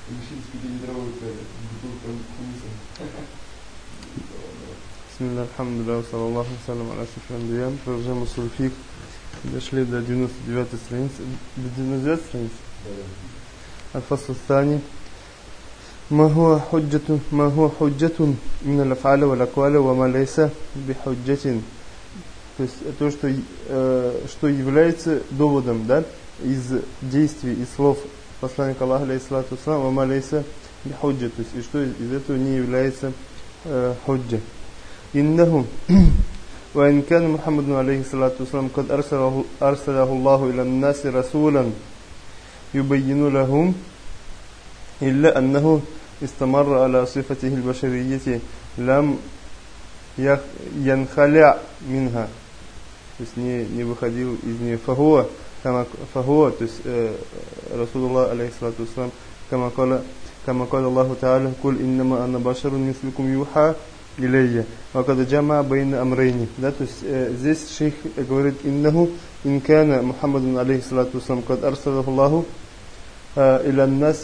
Бисмилlah, алхамдулилlah, саллаллаху салям, аля шифр андиян. Продолжаем усуль фикх. Дошли до 99-й страницы. До 99-й страницы? Аль-фасл ас-сани. ما هو حجة من الأفعال والأقوال وما ليس بحجة. То есть то, что является доводом, да, из действий и слов посланника Аллаха, алейхиссалату вассалам, وما ليس بحجة, то есть и что из этого не является حجة. إنه وإن كان محمد عليه الصلاة والسلام قد أرسله الله إلى الناس رسولا يبين لهم إلا أنه استمر على صفته البشرية لم ينخلع منها, то есть не выходил из нее. فهو, то есть Расулуллах алейхиссалату вассалам, كما قال الله تعالى قل إنما أنا بشر مثلكم يوحى إلي وقد جمع بين أمرين. Да, то есть здесь шейх говорит إنه إن كان محمد عليه الصلاة والسلام قد أرسله الله إلى الناس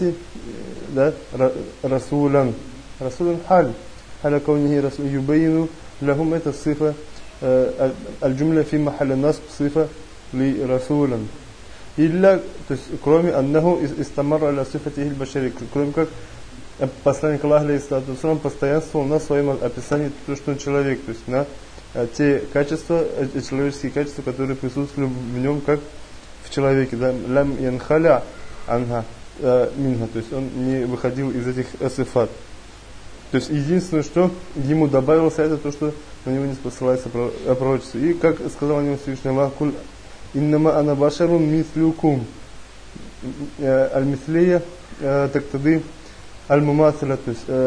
رسولا حال كونه رسول يبين لهم это صفة الجملة في محل النصب صفة لرسولا إلا, то есть кроме أنه استمر على صفته البشرية, кроме как посланник Аллаха алейхиссалату вассалам постоянствовал на своем описании, то, что он человек, то есть на те качества, человеческие качества, которые присутствуют в нем, как в человеке. Лам янхаля анха минха, то есть он не выходил из этих сифат. То есть единственное, что ему добавилось, это то, что на него не спосылается пророчество. И как сказал о нем Всевышний Аллах: «Куль иннама ана башарун мислюкум». Аль-мислия тактады аль-мумасаля, то есть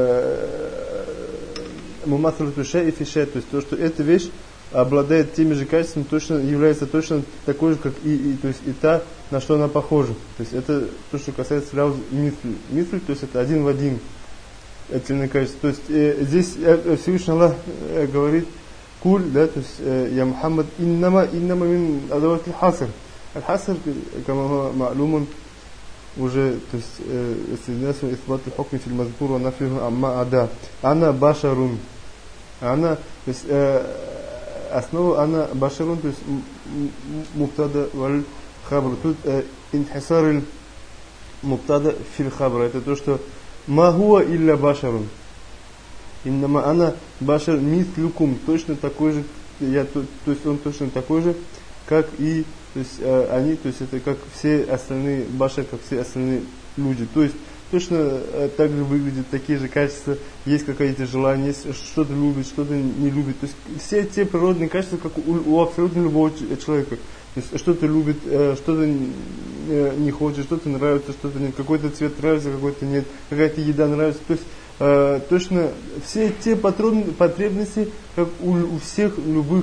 мумасаляту шай'и фи шай', то есть то, что эта вещь обладает теми же качествами, точно является точно такой же, как то есть и та, на что она похожа. То есть это то, что касается сразу мисль, то есть это один в один отдельное качество. То есть здесь Всевышний Аллах говорит куль, да, то есть я Мухаммад иннама мин адават аль-хаср. Аль-хаср, кама ма'лумун, уже, то есть соединяется исбат аль-хукми фил мазкур ва нафюху амма ада. Ана башарун. Ана, то есть основа ана башарун, то есть мубтада валь хабр. Тут инхисар аль-мубтада фил хабр. Это то, что ма хуа илля башарун. Иннама ана башар мислюкум. Точно такой же, то есть он точно такой же, как и, то есть они, то есть это как все остальные башар, как все остальные люди. То есть точно так же выглядят, такие же качества, есть какие-то желания, есть что-то любит, что-то не любит. То есть все те природные качества, как у абсолютно любого человека. То есть что-то любит, что-то не хочет, что-то нравится, что-то нет, какой-то цвет нравится, какой-то нет, какая-то еда нравится. То есть точно все те потребности, как у всех любых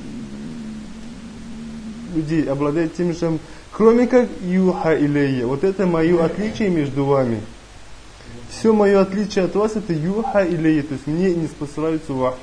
людей, обладает тем же самым, кроме как юха илейя. Вот это мое отличие между вами. Все мое отличие от вас это юха илейя, то есть мне не спосылаются вахи.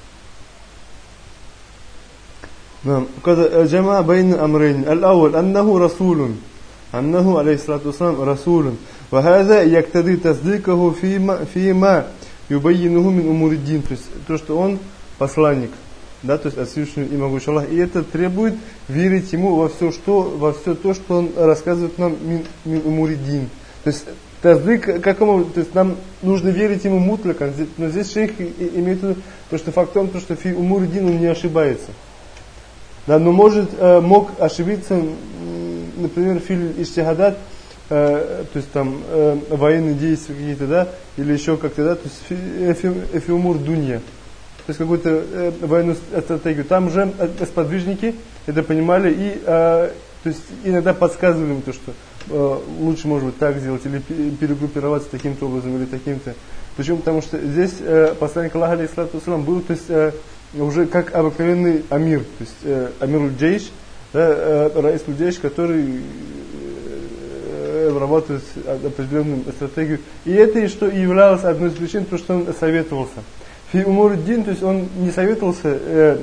Когда джама байн амрейн. Аль-ауаль аннаху расулун. Аннаху алейхиссалату вассалам расулун. Ва хаза яктади таздикаху фима юбаййинуху мин умуриддин. То есть то, что он посланник, да, то есть от Всевышнего и Могучего Аллаха. И это требует верить ему во все то, что он рассказывает нам мин умуриддин. То есть таздык, какому, то есть нам нужно верить ему мутлакан. Но здесь шейх имеет в виду то, что факт в том, что фи умуриддин он не ошибается. Да, но мог ошибиться, например, фильм Иштихадат, то есть там военные действия какие-то, да, или еще как-то, да, то есть фиумур дунья, то есть какую-то военную стратегию. Там уже сподвижники это понимали и то есть иногда подсказывали им то, что лучше, может быть, так сделать, или перегруппироваться таким-то образом, или таким-то. Почему? Потому что здесь посланник Аллаха алейхиссалату вассалам был, то есть уже как обыкновенный амир, то есть амируль джейш, да, раисуль джейш, который работает определенную стратегию. И это и что являлось одной из причин, то, что он советовался. Фи умуриддин, то есть он не советовался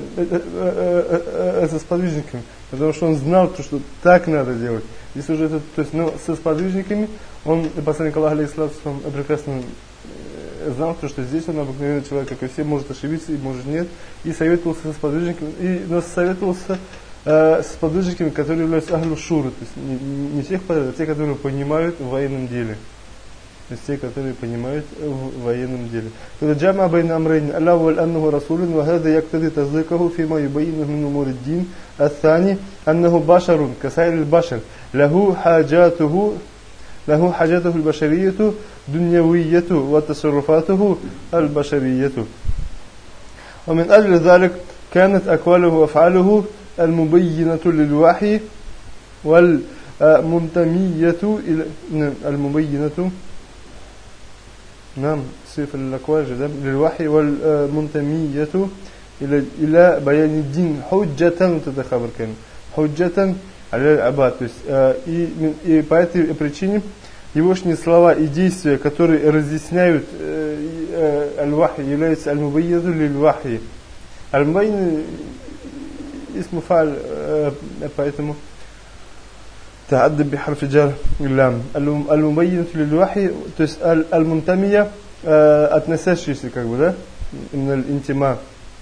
со сподвижниками, потому что он знал, то, что так надо делать. Здесь уже это, то есть, но со сподвижниками Он, посланник Аллаха, алейхиссалату вассалам, прекрасно знал, что здесь он обыкновенный человек, как и все, может ошибиться и может нет, и советовался с сподвижниками, советовался с сподвижниками, которые являются ахлю шуры, то есть не всех подряд, а те, которые понимают в военном деле. То есть те, которые понимают в военном деле. Джама байна амрейн, Аллаху валь аннаху расулин, ва хада яктади таздыкаху фима юбаиннаху мин умур ад-дин, ат-тани, аннаху башарун, касайр аль-башар, лаху хаджатуху аль-башарияту, дуньявияту, ва тасарруфатуху аль-башарияту. ومن أجل ذلك كانت أقواله وأفعاله المبينة للوحي والمنتمية المبينة نعم صفة الأقوال للوحي والمنتمية إلى بيان الدين حجة تتخبر كان حجة على العباد. И по этой причине егошние слова и действия, которые разъясняют аль-вахи, являются аль-мубаййину лиль-вахи. Аль-мубаййин اسم فعل, поэтому تعدى بحرف جر اللام. المبين للوحي, то есть المنتمية, относящийся, как бы, да, именно الانتماء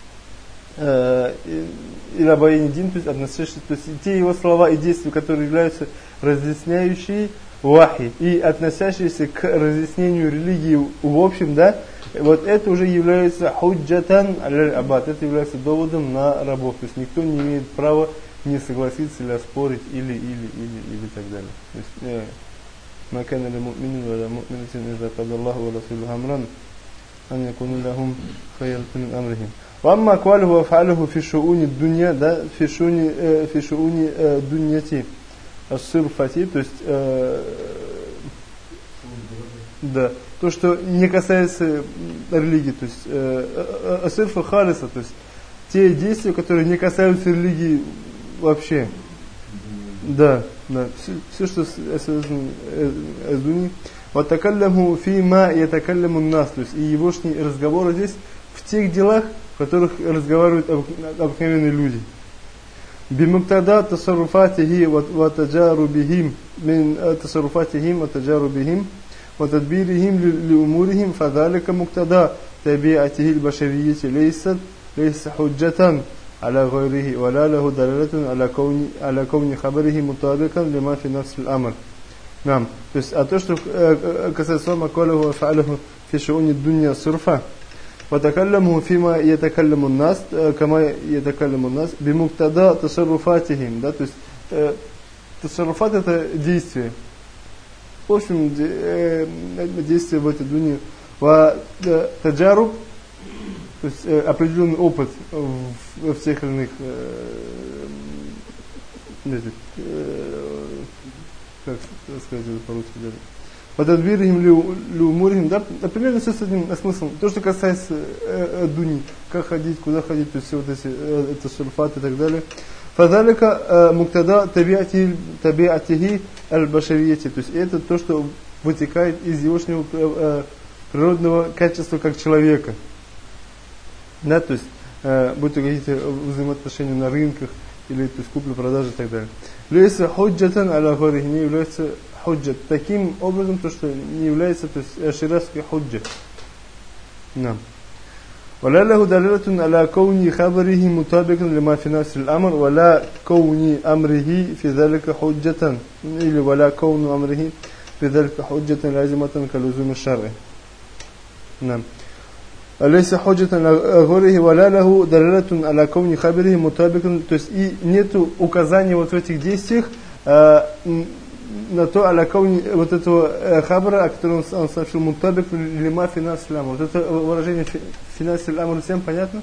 إلى بيان الدين, то есть относящийся, то есть те его слова и действия, которые являются разъясняющие вахи и относящиеся к разъяснению религии в общем, да, вот это уже является худжатан аль-абад, это является доводом на рабов, то есть никто не имеет права не согласиться или оспорить или так далее. То есть ما كان لمؤمن ولا مؤمنة إذا قضى الله ورسوله أمرا أن يكون لهم خيرة من أمرهم. وأما أقواله وأفعاله في شؤون الدنيا, да, في شؤون دنيتي الصرفة, то есть да, то, что не касается религии, то есть асырфа халиса, то есть те действия, которые не касаются религии вообще. Да, все, что связано с дуньей. Ватакалляму фима ятакалляму нас, то есть и егошние разговоры здесь в тех делах, в которых разговаривают обыкновенные люди. بمقتضى تصرفاته وتجاربهم من تصرفاتهم وتجاربهم وتدبيرهم لأمورهم فذلك مقتضى طبيعته البشرية ليس حجة على غيره ولا له دلالة على كون خبره مطابقا لما في نفس الأمر. نعم. То есть, а то, что касается макаlahu ва фа'аlahu фи шу'уни дунья сурфа, وتكلموا فيما يتكلم الناس كما يتكلم الناس بمقتضى تصرفاتهم, да, то есть تصرفات это действие, в общем действие в этой дуне, таджаруб, то есть определенный опыт в всех или иных как сказать это по-русски даже, пододбирим лиумурим, да, примерно все с этим смыслом. То, что касается дуни, как ходить, куда ходить, то есть все вот эти это шурфат и так далее. Фадалика муктада табиатихи аль-башарияти, то есть это то, что вытекает из егошнего природного качества как человека. Да, то есть будь то какие-то взаимоотношения на рынках или то есть купля-продажа и так далее. Лейса худжатан аля гайрихи, не является худжат таким образом, то что не является, то есть ширатский худжа. Нам. ولا له دلالة على كون خبره مطابقا لما في نفس الأمر ولا كون أمره في ذلك حجة ولا كون أمره في ذلك حجة لازمة كلزوم الشرع. نعم. ليس حجة على غيره ولا له دلالة على كون خبره مطابقا, то есть и нету указания вот в этих действиях на то, вот этого хабра, о котором он сообщил, мутабик лима финас ламр. Вот это выражение финас ламр всем понятно?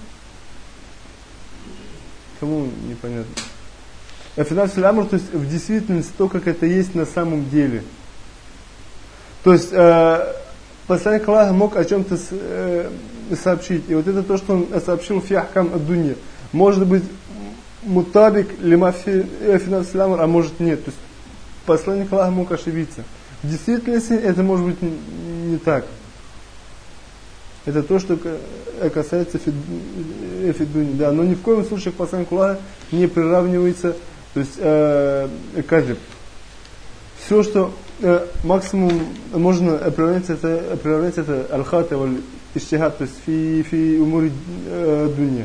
Кому непонятно? Финас ламр, то есть в действительности то, как это есть на самом деле. То есть посланник Аллаха мог о чем-то сообщить. И вот это то, что он сообщил фи ахкам ад-дунья. Может быть мутабик лима финас ламр, а может нет. То есть посланник Аллаха мог ошибиться. В действительности это может быть не так. Это то, что касается фидуни. Да, но ни в коем случае к посланнику Аллаха не приравнивается, то есть кадиб. Все, что максимум можно приравнять это аль-хата валь-иштихад, то есть фи умури дунья.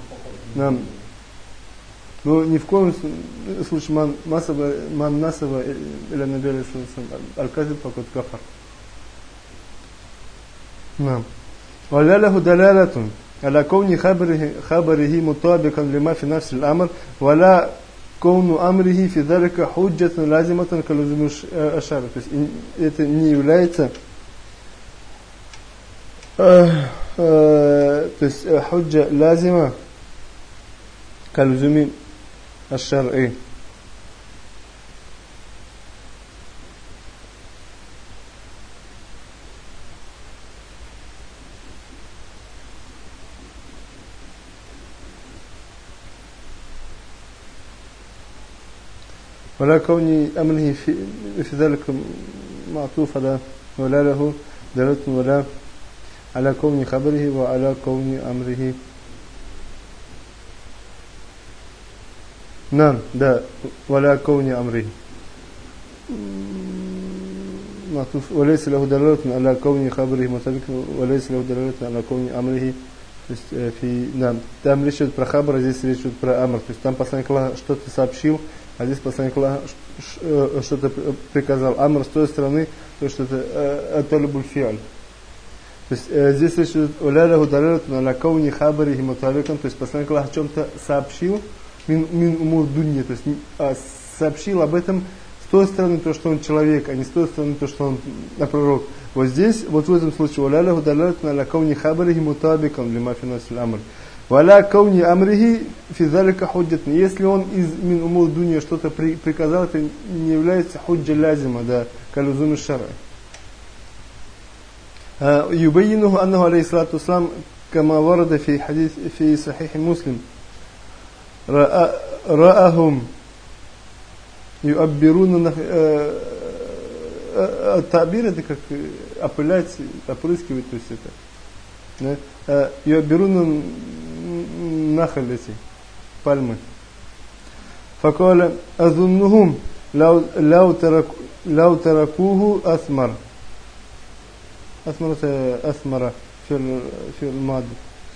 Но ни в коем случае ман насаба или набели аль-казиб факат кафар. ولا له دلالة على كون خبره مطابقا لما في نفس الأمر ولا كون أمره في ذلك حجة لازمة كلزوم الشرع. То есть это не является то есть حجة لازمة كلزوم الشرع. ولا كون أمره في ذلك معطوف على ولا له دلالة ولا على كون خبره وعلى كون أمره. نعم ده ولا كون أمره معطوف وليس له دلالة على كون خبره مطابق وليس له دلالة على كون أمره. То есть да, там речь идет про хабар, а здесь речь идет про амр. То есть там посланник Аллаха что-то сообщил, а здесь посланник Аллаха что-то приказал. Амр с той стороны, то есть это талибуль фиаль. То есть здесь речь идет о лялаху далялату на кауни хабарихи муталикан, то есть посланник Аллаха о чем-то сообщил, мин умур дунья, то есть сообщил об этом с той стороны, то, что он человек, а не с той стороны, то, что он пророк. Вот здесь, вот в этом случае, валяляху далялату на кауни хабарихи мутабикан лима фи насил амр. Валя кауни амрихи фи залика худжатн. Если он из мин умур дунья что-то приказал, это не является худжа лязима, да, калузум шар'и. يبينه أنه عليه الصلاة والسلام كما ورد في حديث في صحيح مسلم رأهم يؤبرون التعبير это как опылять, опрыскивать, то есть это يؤبرون نخل эти пальмы. فقال أظنهم لو تركوه أثمر. أثمر في الماضي.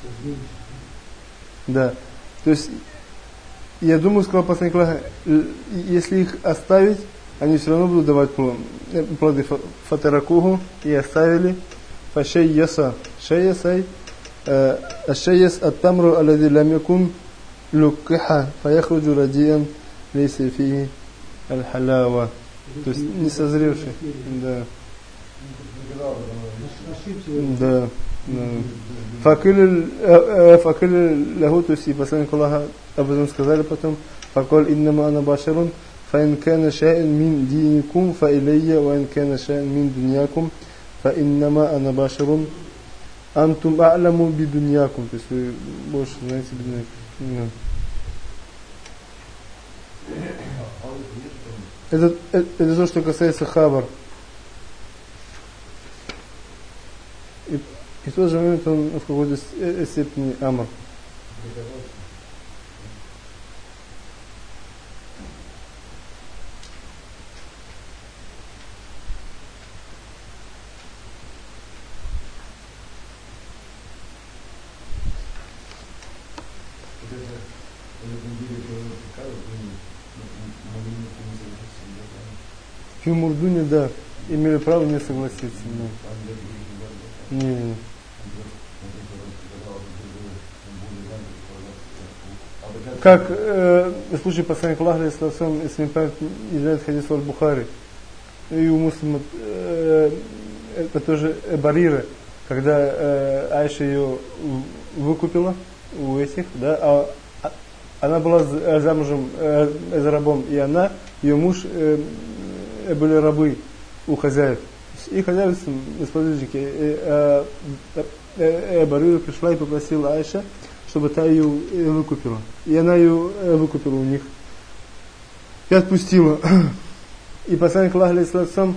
Да. То есть я думаю, сказал посланник Аллаха, если их оставить, они все равно будут давать плоды. Фатаракуху, и оставили. Фашейяса. Шейясай. Ашейяс ат-тамру аллади лам якун лукиха. Фаяхруджу радиан лейса фихи аль-халава. То есть не созревший. Да. Да. Факиль лаху, то есть и посланник Аллаха об этом сказали потом. Факоль иннама ана башарун, фаин кана ша'ин мин диникум, фа илейя, ваин кана ша'ин мин дуньякум, фа иннама ана башарун, антум а'ламу би дуньякум. То есть вы больше знаете дуньякум. Это то, что касается хабар. И в тот же момент он в какой-то степени амр. В Мурдуне, да, имели право не согласиться. Не. Как в случае посланника Аллаха, если не память излагает хадис аль-Бухари, и у муслима это тоже барира, когда Айша ее выкупила у этих, да, а она была замужем за рабом, и она, ее муж были рабы у хозяев. И хозяева, сподвижники, барира пришла и попросила Айша, чтобы та ее выкупила. И она ее выкупила у них. И отпустила. И посланник Аллаха, алейхиссалам,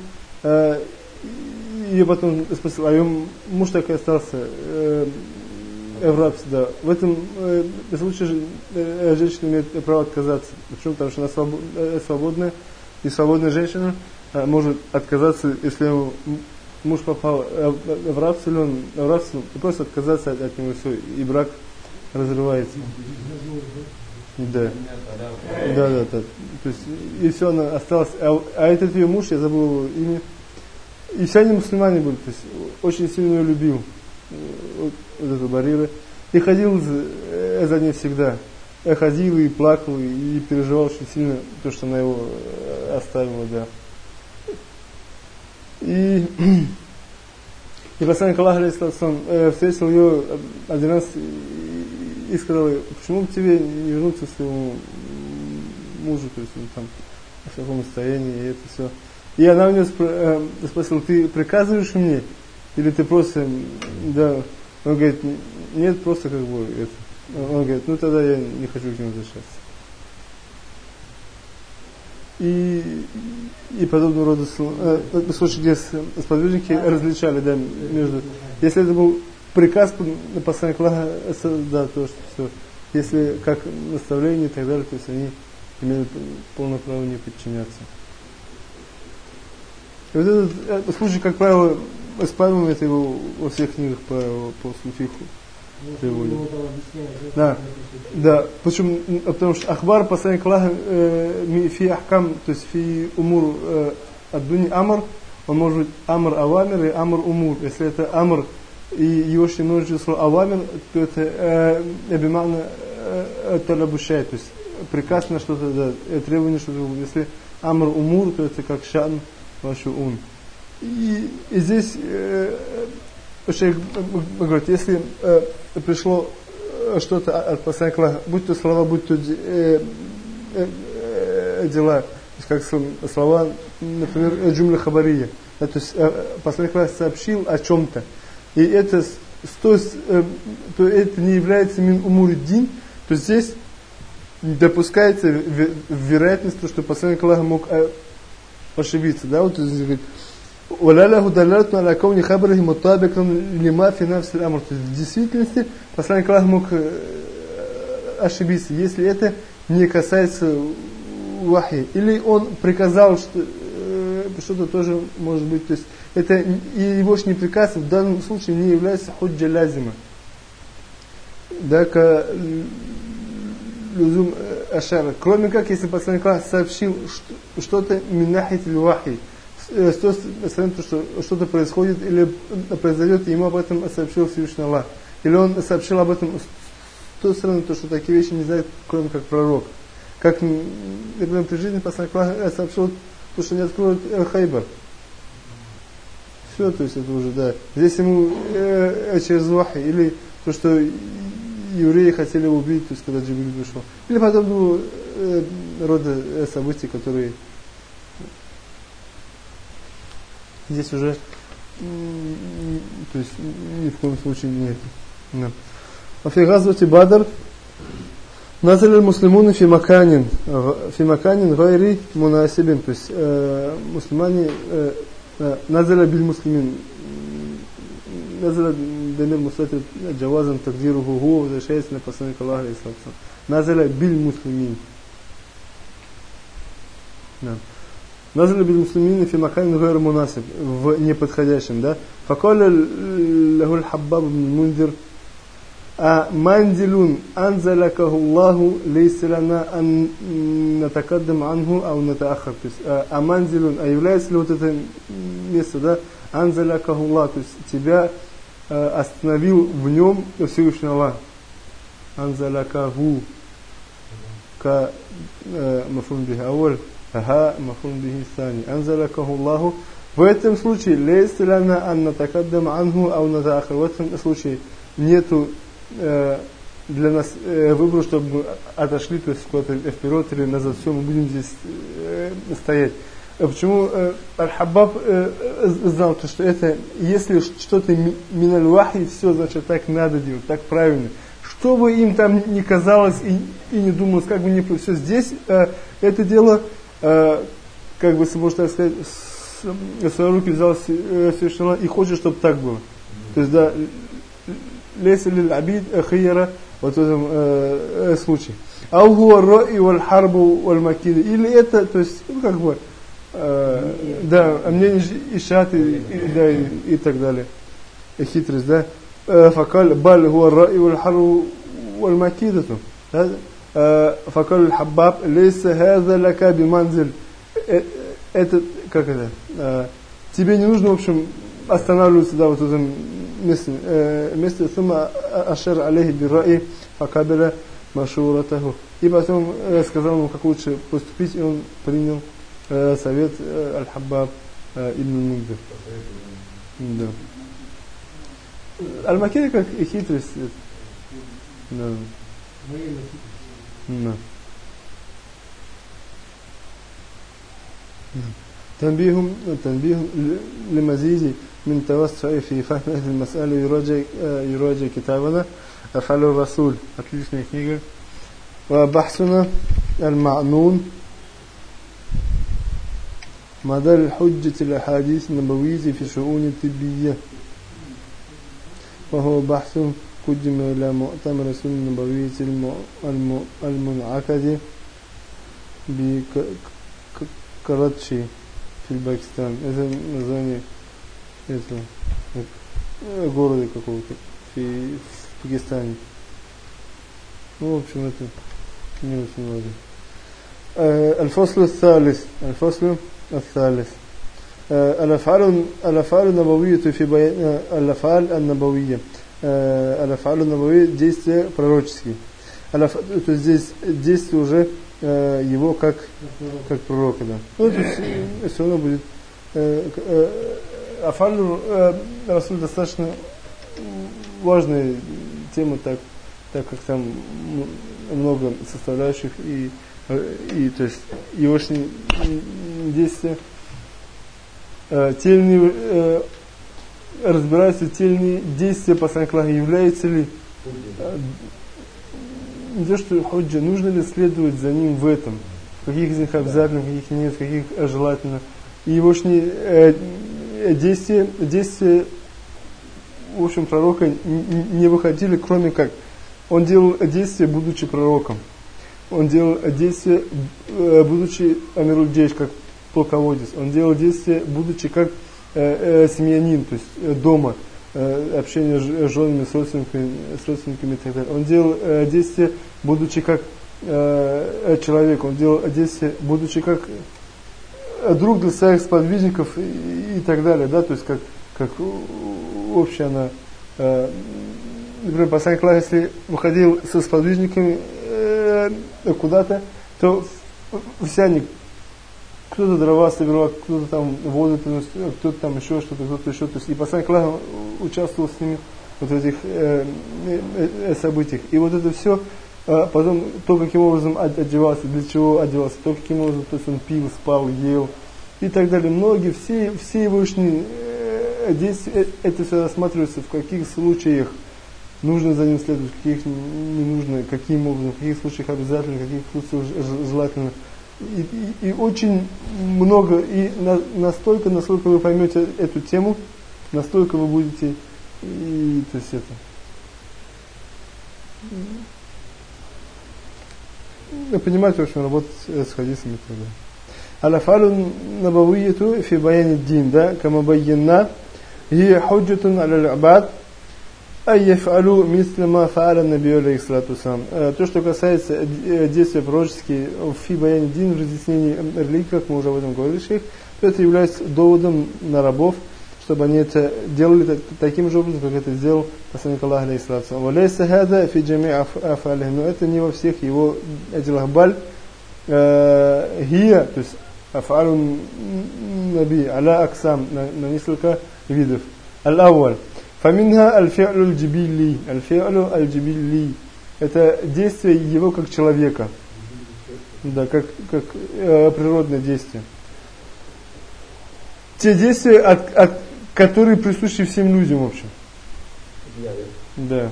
ее потом спросил, а ее муж так и остался в рабстве. Да. В этом случае женщина имеет право отказаться. Почему? Потому что она свободная, и свободная женщина может отказаться, если ему муж попал в рабство, или он в рабство, просто отказаться от него, все, и брак разрывается. Да. Да. То есть, и все, она осталась. А этот ее муж, я забыл его имя, и все они мусульмане были, то есть, очень сильно ее любил, вот эту Барира, и ходил за ней всегда. Ходил и плакал, и переживал очень сильно то, что она его оставила, да. И посланник Аллаха встретил ее один раз и сказал: почему бы тебе не вернуться к своему мужу, то есть он там в таком состоянии, и это все. И она у него спросила: ты приказываешь мне, или ты просто, да, он говорит: нет, просто как бы это. Он говорит: ну тогда я не хочу к нему возвращаться. И подобного рода случаи, где сподвижники различали, да, между. Если это был приказ посланника Аллаха, да, то что все. Если как наставление и так далее, то есть они имеют полное право не подчиняться. И вот этот случай, как правило, исправим это его во всех книгах по суфиху. Да, потому что ахбар посланник Аллаха фи ахкам, то есть фи умур ад-дуни амр, он может быть амр авамир и амр умур. Если это амр и его множество слово авамир, то это бимана талабушай, то есть приказ на что-то, да, требование что-то. Если амр умур, то это как шан вашу ун. И здесь шейх говорит: если пришло что-то от посланника Аллаха, будь то слова, будь то дела, то есть как слова, например, джумля хабария, да, то есть посланник Аллаха сообщил о чем-то, и это, то это не является мин умур-дин, то здесь допускается вероятность, что посланник Аллаха мог ошибиться, да, вот здесь говорит: وَلَلَهُ دَلَّالَةٌ عَلَى كَوْنِ خَبْرِهِ مُطَابِقًا لِمَا فِي نَفْسِ الْأَمْرِ. То есть в действительности посланник Аллаха мог ошибиться, если это не касается вахи. Или он приказал, что-то тоже может быть. То есть это и его не приказ в данном случае не является худжа лазима. Да, к лузум ашара. Кроме как, если посланник Аллаха сообщил что-то минахит вахи, с той стороны, что что-то происходит или произойдет, ему об этом сообщил Всевышний Аллах. Или он сообщил об этом с той стороны, что такие вещи не знает, кроме как пророк. Как, например, при жизни посланник Аллаха сообщил, что не откроют Хайбар. Все, то есть это уже, да. Здесь ему через вахи, или то, что евреи хотели убить, то есть когда Джибриль пришел. Или подобного рода событий, которые здесь уже, то есть ни в коем случае нет. А в газвати Бадр назали муслимуны фи маканин гайри мунасибин, то есть мусульмане назали биль муслимин, назали дамир мустатир джавазан тагдируху гу, возвращается на посланника Аллаха алейхиссалату вассалам. Назали биль муслимин. Назали биль муслимин фи маканин гайри мунасиб, в неподходящем, да. Факаля лаху аль-Хаббаб ибн Мундир: манзилун анзалакаху Аллаху лейса лана ан натакаддам анху ау натаахар. То есть манзилун, а является ли вот это место, да, анзалакаху Аллах, то есть тебя остановил в нем Всевышний Аллах. Анзалакаху ка мафун бихи авваль, ха мафун бихи сани. Анзалакаху Аллаху. В этом случае лейса лана ан натакаддам анху ау натаахар. В этом случае нету для нас выбора, чтобы мы отошли, то есть куда-то вперед или назад, все, мы будем здесь стоять. Почему Аль-Хаббаб знал, что это, если что-то миналь вахи, все, значит, так надо делать, так правильно. Что бы им там ни казалось и не думалось, как бы ни все здесь, это дело, как бы, можно так сказать, в свои руки взял Всевышний и хочет, чтобы так было. То есть, да, лейса лиль абид хияра, вот в этом случае. Аугуа ра'i валь харбу валь макида. Или это, то есть, ну, как бы, да, мнение ишат и так далее. Хитрость, да. فقال بل هو الرأي والحر والمكيدة. فقال الحباب ليس هذا لك بمنزل. Это, как это? Тебе не нужно, в общем, останавливаться, да, вот в этом месте. ثم أشار عليه بالرأي فقبل مشورته. И потом сказал ему, как лучше поступить, и он принял совет Аль-Хаббаб ибн Мундир. Да. Аль-Макида как и хитрость. Да. Да. تنبيه لمزيد من توسع في فهم هذه المسألة يراجع كتابنا أفعال الرسول. Отличная книга. وبحثنا المعنون مدار حجة الأحاديث النبوية في شؤون الطبية، وهو بحث قدم إلى مؤتمر السنة النبوية المنعقد بكراتشي في الباكستان. Это название города какого-то в Пакистане. Ну, в общем, это не очень важно. الفصل الثالث الأفعال النبوية في بيان الأفعال النبوية. الأفعال النبوية действия пророческие. То есть здесь действие уже его как пророка, да. Ну, то есть все равно будет Афаль Расуль достаточно важная тема, так как там много составляющих и то есть его действия тельные разбираются тельные действия посланника Аллаха, является ли не то что худжа, нужно ли следовать за ним в этом, в каких из них обязательно, в каких нет, в каких желательно. И его действия в общем пророка не выходили, кроме как он делал действия, будучи пророком. Он делал действия, будучи амируль-джейш, как полководец. Он делал действия, будучи как семьянин, то есть дома, общение с женами, с родственниками и так далее. Он делал действия, будучи как человек. Он делал действия, будучи как друг для своих сподвижников и так далее. Да? То есть как общая она... Например, посланник Аллаха, если выходил со сподвижниками куда-то, то все они, кто-то дрова собирал, кто-то там воду приносил, кто-то там еще что-то, кто-то еще. То есть и посланник Аллаха участвовал с ними вот в этих событиях. И вот это все, потом то, каким образом одевался, для чего одевался, то, каким образом, то есть он пил, спал, ел и так далее. Многие, все его действия, это все рассматривается, в каких случаях нужно за ним следовать, в каких не нужно, каким образом, в каких случаях обязательно, в каких случаях желательно. И очень много, и настолько, насколько вы поймете эту тему, настолько вы будете, и, то есть это, понимаете, в общем, работать с хадисами и так далее. Аль-афалю набавияту фи баяни дин, да, кама байянна, хия худжатун аля-аль-абад, то, что касается действия пророческие в фи баяни дин, в разъяснении религии, как мы уже об этом говорили, шейх, то это является доводом на рабов, чтобы они это делали таким же образом, как это сделал посланник Аллаха, алейхиссалату вассалам. Но это не во всех его делах. Баль хия, то есть афалун наби, аля аксам, на несколько видов. Аль-авваль. فمنها الفعل الجبلي. الفعل الجبلي это действие его как человека, да, как природное действие. Те действия, которые присущи всем людям, в общем. Да.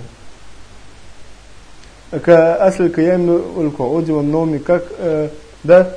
Асль каямну улкууди ван номи, как да,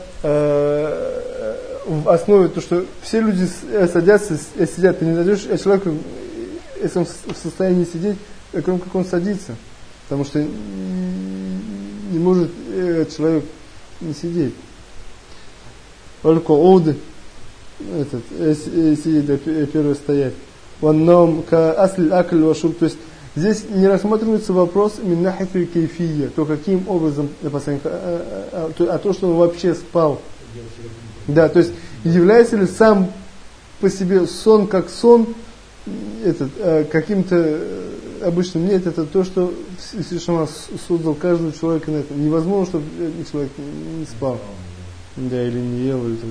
в основе то, что все люди садятся, сидят, ты не найдешь человека, если он в состоянии сидеть, кроме как он садится, потому что не может человек не сидеть. Аль-Кауд, сидеть, первый стоять. Ванном ка асль акль вашур. То есть здесь не рассматривается вопрос миннахиту кейфия, то каким образом, а то, что он вообще спал. Да, то есть является ли сам по себе сон как сон каким-то обычным? Нет, это то, что Всевышний создал каждого человека на этом. Невозможно, чтобы человек не спал. Да, или не ел, или так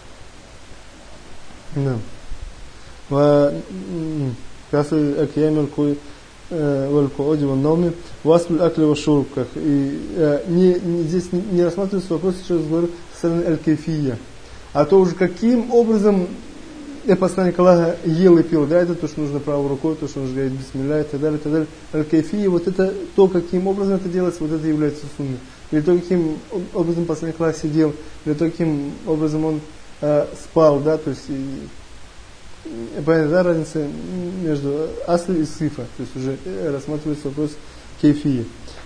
далее. Да. Касаль акьямер кой валькооди ванноми васкуль акли вашур. И здесь не рассматривается вопрос, сейчас говорю, стороны аль-кайфия. А то уже каким образом посланник Аллаха ел и пил, да, это то, что нужно правой рукой, то, что нужно говорить бисмилля и так далее, и так далее. Аль-кайфия, вот это то, каким образом это делается, вот это является сунной. Или то, каким образом посланник Аллаха сидел, или то, каким образом он спал, да, то есть понятно, да, разница между асли и сифа, то есть уже рассматривается вопрос кейфии.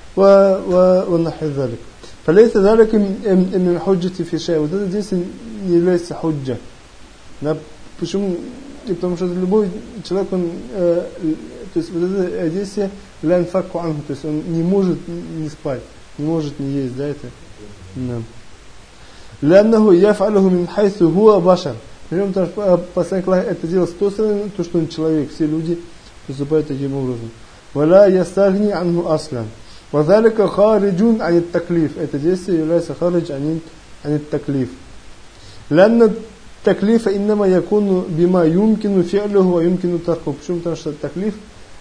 ونحو فليس ذلك من حجة في شيء. Вот это здесь не является худжа. Да, почему? Потому что любой человек, он, то есть вот это действие лян факку анху, то есть он не может не спать, не может не есть, да, это? Да. لأنه يفعله من حيث هو بشر. Потому что посланник Аллаха это делает с той стороны, то, что он человек, все люди поступают таким образом. ولا يستغني عنه أصلا. وذلك خارج عن التكليف. Это действие является خارج عن التكليف. لأن التكليف إنما يكون بما يمكن فعله ويمكن تركه. Почему? Потому что таклиф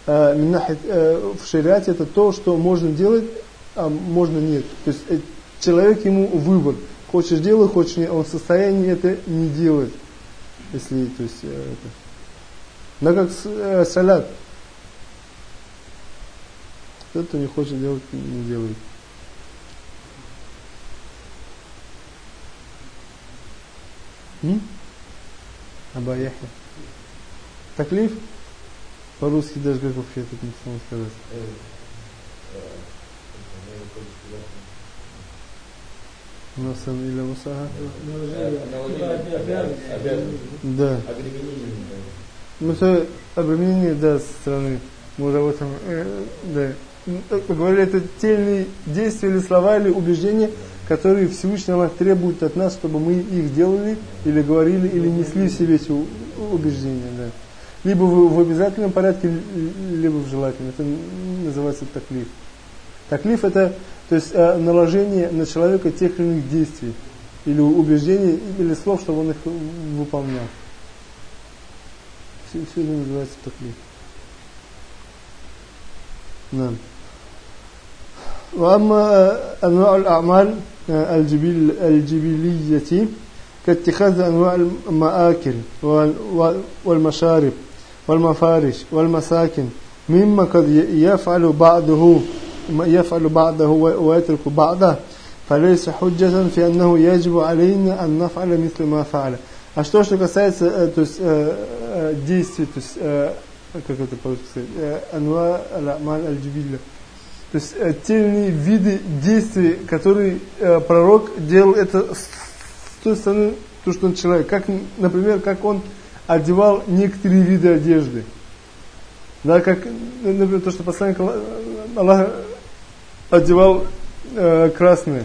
в шариате это то, что можно делать, а можно нет. То есть человек, ему выбор. Хочешь делай, хочешь нет. Он в состоянии это не делать. Если, то есть, это. Да, как салят. Кто-то не хочет делать, не делает. Аба Яхья. Таклиф? По-русски даже как вообще тут не смогу сказать. Носан или мусаха? Да. Ну, это обременение, да, со стороны. Мы уже об этом, да. Говорили, это те или иные действия, или слова, или убеждения, которые Всевышний Аллах требует от нас, чтобы мы их делали, или говорили, или несли в себе эти убеждения, да. Либо в обязательном порядке, либо в желательном. Это называется таклиф. Таклиф это, то есть наложение на человека тех или иных действий, или убеждений, или слов, чтобы он их выполнял. Все это называется таклиф. نعم. وأما أنواع الأعمال الجبلية كاتخاذ أنواع المآكل والمشارب والمفارش والمساكن مما قد يفعل بعضه ويترك بعضه فليس حجة في أنه يجب علينا أن نفعل مثل ما فعل. А что касается то есть, действий, то есть, как это по-русски сказать, анва аль-амаль аль-джибилля, то есть те или иные виды действий, которые пророк делал это с той стороны, то, что он человек, как, например, как он одевал некоторые виды одежды, да, как, например, то, что посланник Аллаха одевал красное,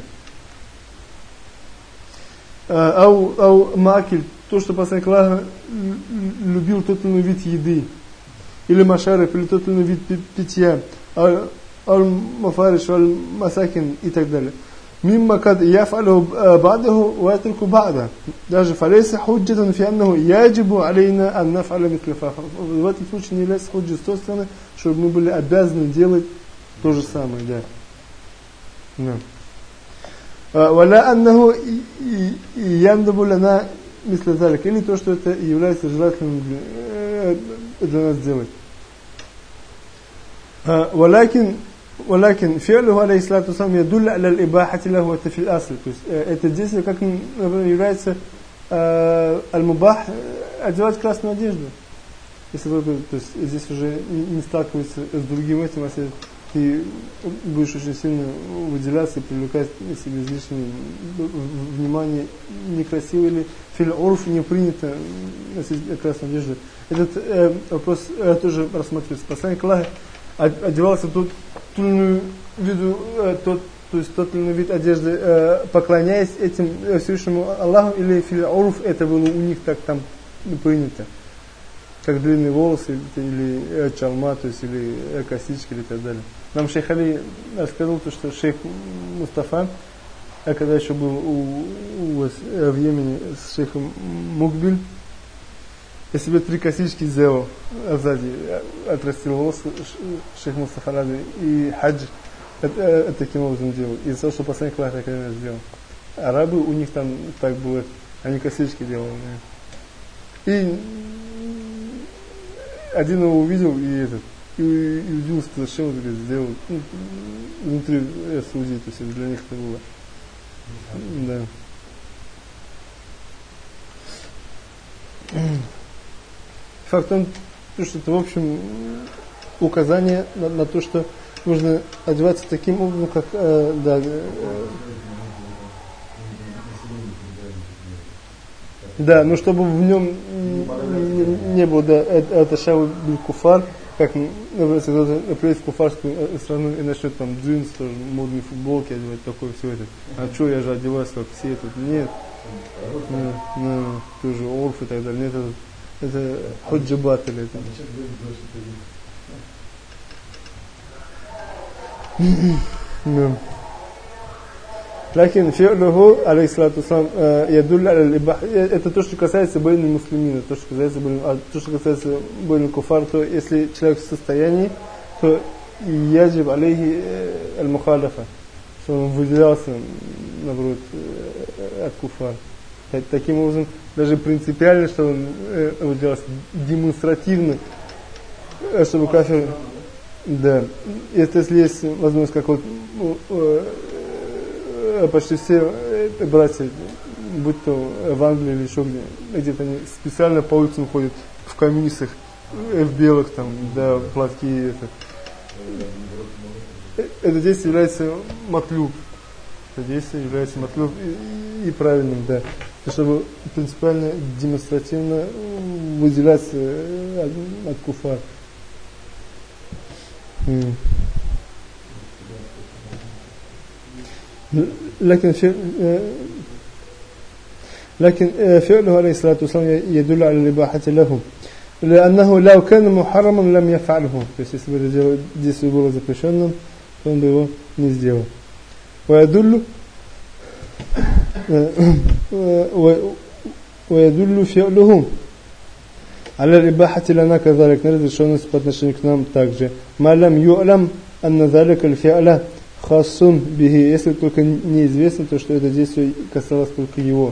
ау макель, то, что посланник Аллаха любил тот или иной вид еды, или машариф, или тот или иной вид питья, аль-мафариш, аль-масакин и так далее. Мимма кад яфалю бадаху ва ятруку бада. Даже фалейса худжатан фи аннаху яджибу алейна ан наф'аля митля. В этом случае не является худжа с той стороны, чтобы мы были обязаны делать то же самое, да. Валя аннаху яндабу лана мисля залик. Или то, что это является желательным для нас делать. ولكن فعله عليه الصلاة والسلام يدل على الإباحة له في الأصل. То есть это действие, как, например, является аль-мубах, одевать красную одежду. Если только, то есть здесь уже не сталкивается с другим этим, если ты будешь очень сильно выделяться и привлекать себе излишнее внимание. Некрасиво или филь-орф не принято носить красную одежду. Этот вопрос тоже рассматривается. Посланник Аллаха одевался в тот или иной вид одежды, поклоняясь этим Всевышнему Аллаху, или филь-орф, это было у них так там принято. Как длинные волосы, или чалма, то есть, или косички, или так далее. Нам шейх Али рассказал, что шейх Мустафа, когда еще был в Йемене с шейхом Мукбиль, я себе 3 косички сделал сзади, отрастил волосы шейх Мустафа Ради, и хадж таким образом делал. Из-за того, что посланник Аллаха так сделал. Арабы, у них там так было, они косички делали. И один его увидел и удивился, зачем он сделал внутри Саудии, то есть для них это было. Да. Факт в том, что это в общем указание на то, что нужно одеваться таким образом, как да, но чтобы в нем не было, это шавы бил куфар, как, например, кто-то приедет в куфарскую страну и начнет там джинсы, тоже модные футболки одевать, такое все это. А что, я же одеваюсь, как все тут. Нет. Тоже орф и так далее. Нет, это ходжибат или это. Лакин фи'луху алейхиссалату вассалам ядуллю аля аль-ибаха. Это то, что касается байнул муслимина, то, что касается байнул куфар, то если человек в состоянии, то яджиб алейхи аль-мухалафа, что он выделялся, наоборот, от куфар. Таким образом, даже принципиально, что он выделялся, демонстративно, чтобы кафир, да, если есть возможность, как вот почти все братья, будь то в Англии или еще где-то они специально по улицам ходят в камисах, в белых там, да, платки. Это действие является матлюб. Это действие является матлюб и правильным, да. Чтобы принципиально, демонстративно выделяться от куфар. لكن فعله عليه الصلاة والسلام يدل على الإباحة له لأنه لو كان محرما لم يفعله. То есть если бы действие было запрещенным, то он бы его не сделал. ويدل فعله على الإباحة لنا كذلك. Разрешенность по отношению к нам также. ما لم يعلم أن ذلك الفعل хасун бихи, если только неизвестно, то что это действие касалось только его.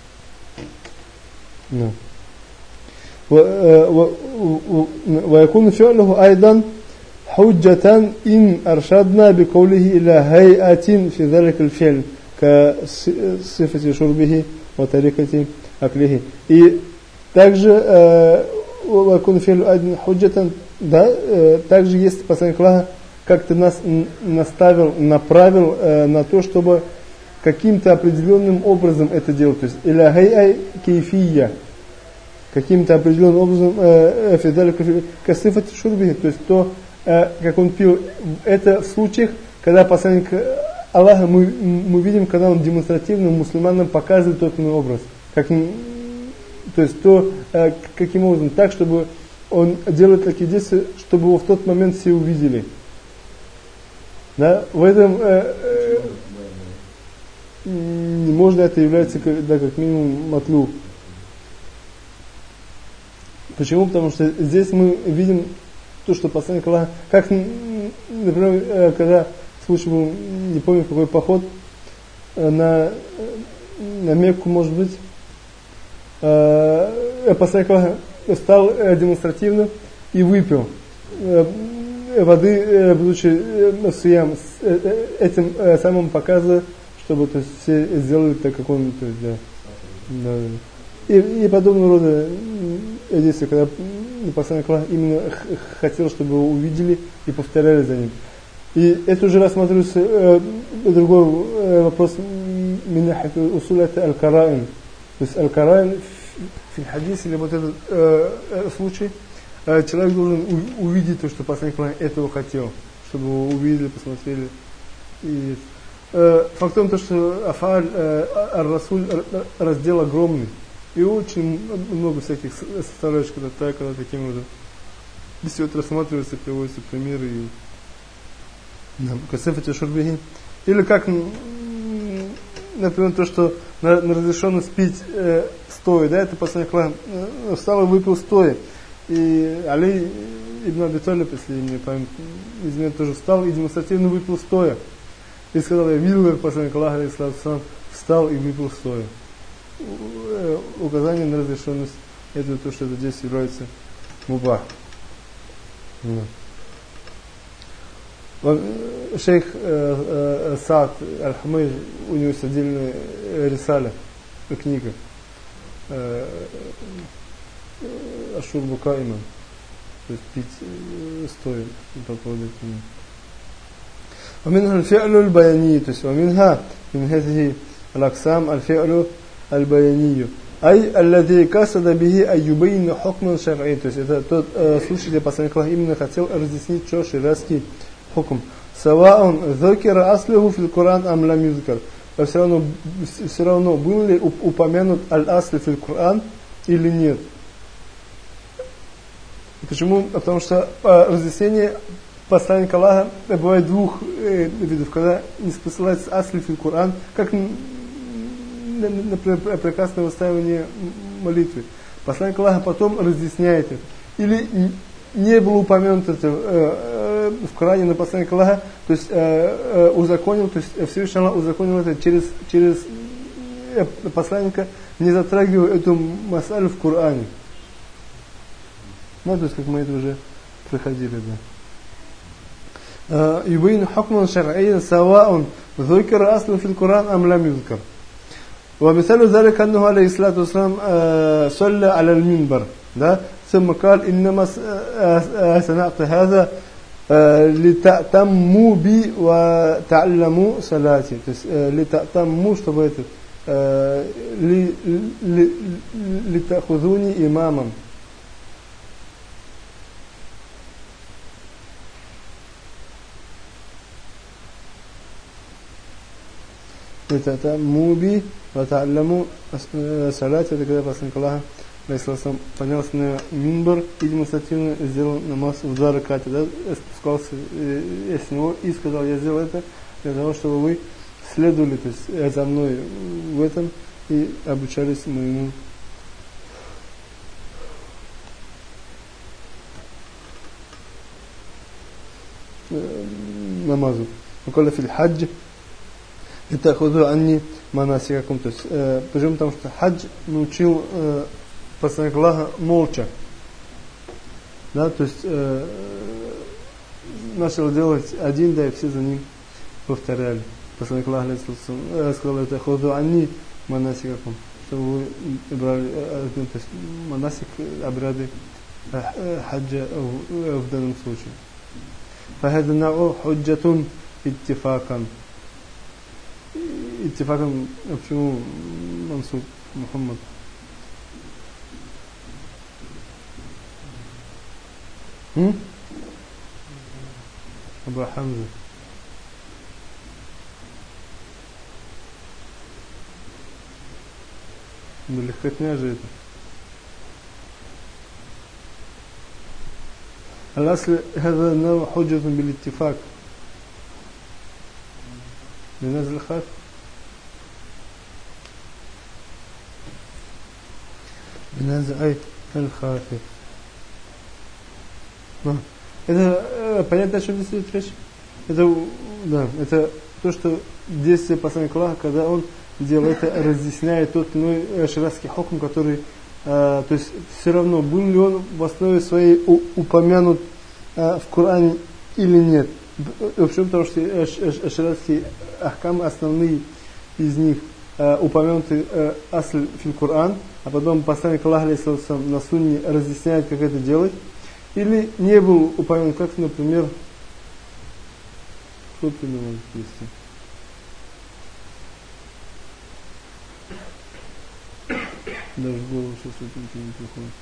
ويكون فعله أيضا حجة إن أرشدنا بقوله إلى هيئة في ذلك الفعل كصفة شربه وطريقة أكله. И также ويكون فعله أيضا حجة, да, также есть посланник Аллаха как ты нас направил на то, чтобы каким-то определенным образом это делать. То есть, иля хай кейфия, каким-то определенным образом, касифат шурби, то есть то, как он пил. Это в случаях, когда посланник Аллаха, мы видим, когда он демонстративно мусульманам показывает тот иной образ. То есть то, каким образом, так, чтобы он делает такие действия, чтобы его в тот момент все увидели. Да, в этом можно, это является, да, как минимум матлуб. Почему? Потому что здесь мы видим то, что посланник Аллаха, как, например, когда случай был, не помню какой поход на Мекку, может быть, посланник Аллаха встал демонстративно и выпил воды, будучи суям, этим самым показывая, чтобы, то есть, все сделали так, как он, то есть, да. И подобного рода действия, когда посланник Аллаха именно хотел, чтобы его увидели и повторяли за ним. И это уже рассматривается другой вопрос минахит усуль, это аль-караин. То есть аль-караин в хадисе, или вот этот случай, человек должен увидеть то, что посланник этого хотел, чтобы его увидели, посмотрели. И фактом то, что афаль ар-расуль раздел огромный. И очень много всяких составляющих, когда так, когда таким образом. Здесь вот рассматриваются, приводятся примеры. Касефати шурбихи. Или как, например, то, что на разрешено спить стоя, да, это посланник встал и выпил стоя. И Али ибн Аби Талиб, если мне память изменяет, тоже встал и демонстративно выпил стоя. И сказал, я видел, как посланник Аллаха встал и выпил стоя. Указание на разрешенность, это то, что это здесь является мубах. Шейх Саад Аль-Хамейд, у него есть отдельная рисаля, книга Ашурбу Каиман, то есть пить стоя по поводу этого. ومنها الفعل البياني, то есть ومنها من هذه الأقسام الفعل البياني أي الذي قصد به أن يبين حكما شرعي, то есть это тот случай, где посланник именно хотел разъяснить шариатский хукм. سواء ذكر أصله في القرآن أم لم يذكر, все равно был ли упомянут аль-асли в Коран или нет. Почему? Потому что разъяснение посланника Аллаха бывает двух видов, когда не посылается асли в Коран, как, например, прекрасное выстаивание молитвы. Посланник Аллаха потом разъясняет это. Или не было упомянуто это в Коране, но посланник Аллаха, то есть узаконил, то есть Всевышний Аллах узаконил это через посланника, не затрагивая эту масалю в Коране. Ну, то есть, как мы это уже проходили, да. يبين حكما شرعيا سواء ذكر أصلا في القرآن أم لم يذكر. ومثال ذلك أنه عليه الصلاة والسلام صلى على المنبر, да? ثم قال إنما صنعت هذا لتأتموا بي وتعلموا صلاتي. То есть لتأتموا, чтобы это لتأخذوني إماما. لتأتموا بي وتعلموا صلاتي. Это когда посланник Аллаха поднялся на минбар и демонстративно сделал намаз в 2 раката, да, спускался с него и сказал, я сделал это для того, чтобы вы следовали, то есть за мной в этом и обучались моему намазу. وقال في الحج لتأخذوا عني مناسككم. То есть почему? Потому что хадж научил посланник Аллаха молча, да, то есть начал делать один, да, и все за ним повторяли. Посланник Аллаха сказал, это худу анни манасикакум, чтобы вы брали, то есть манасик, обряды хаджа в данном случае. فهذا النوع حجة اتفاقا. اتفاقا почему мансуб Мухаммад? Абу Хамза. Да легкотня же это. الأصل هذا النوع حجة بالاتفاق لنزل الخاف. بنزل أي الخافي. Это понятно, о чем здесь идет речь? Это, да, это то, что действие посланника Аллаха, когда он делает это, разъясняет тот иной шариатский хукм, который, то есть все равно, был ли он в основе своей упомянут в Коране или нет. Почему? Потому что шариатские ахкамы, основные из них упомянуты асль фил Коран, а потом посланник Аллаха на сунне разъясняет, как это делать. Или не был упомянут, как, например, что-то не может привести. Даже в голову сейчас это ничего не приходит.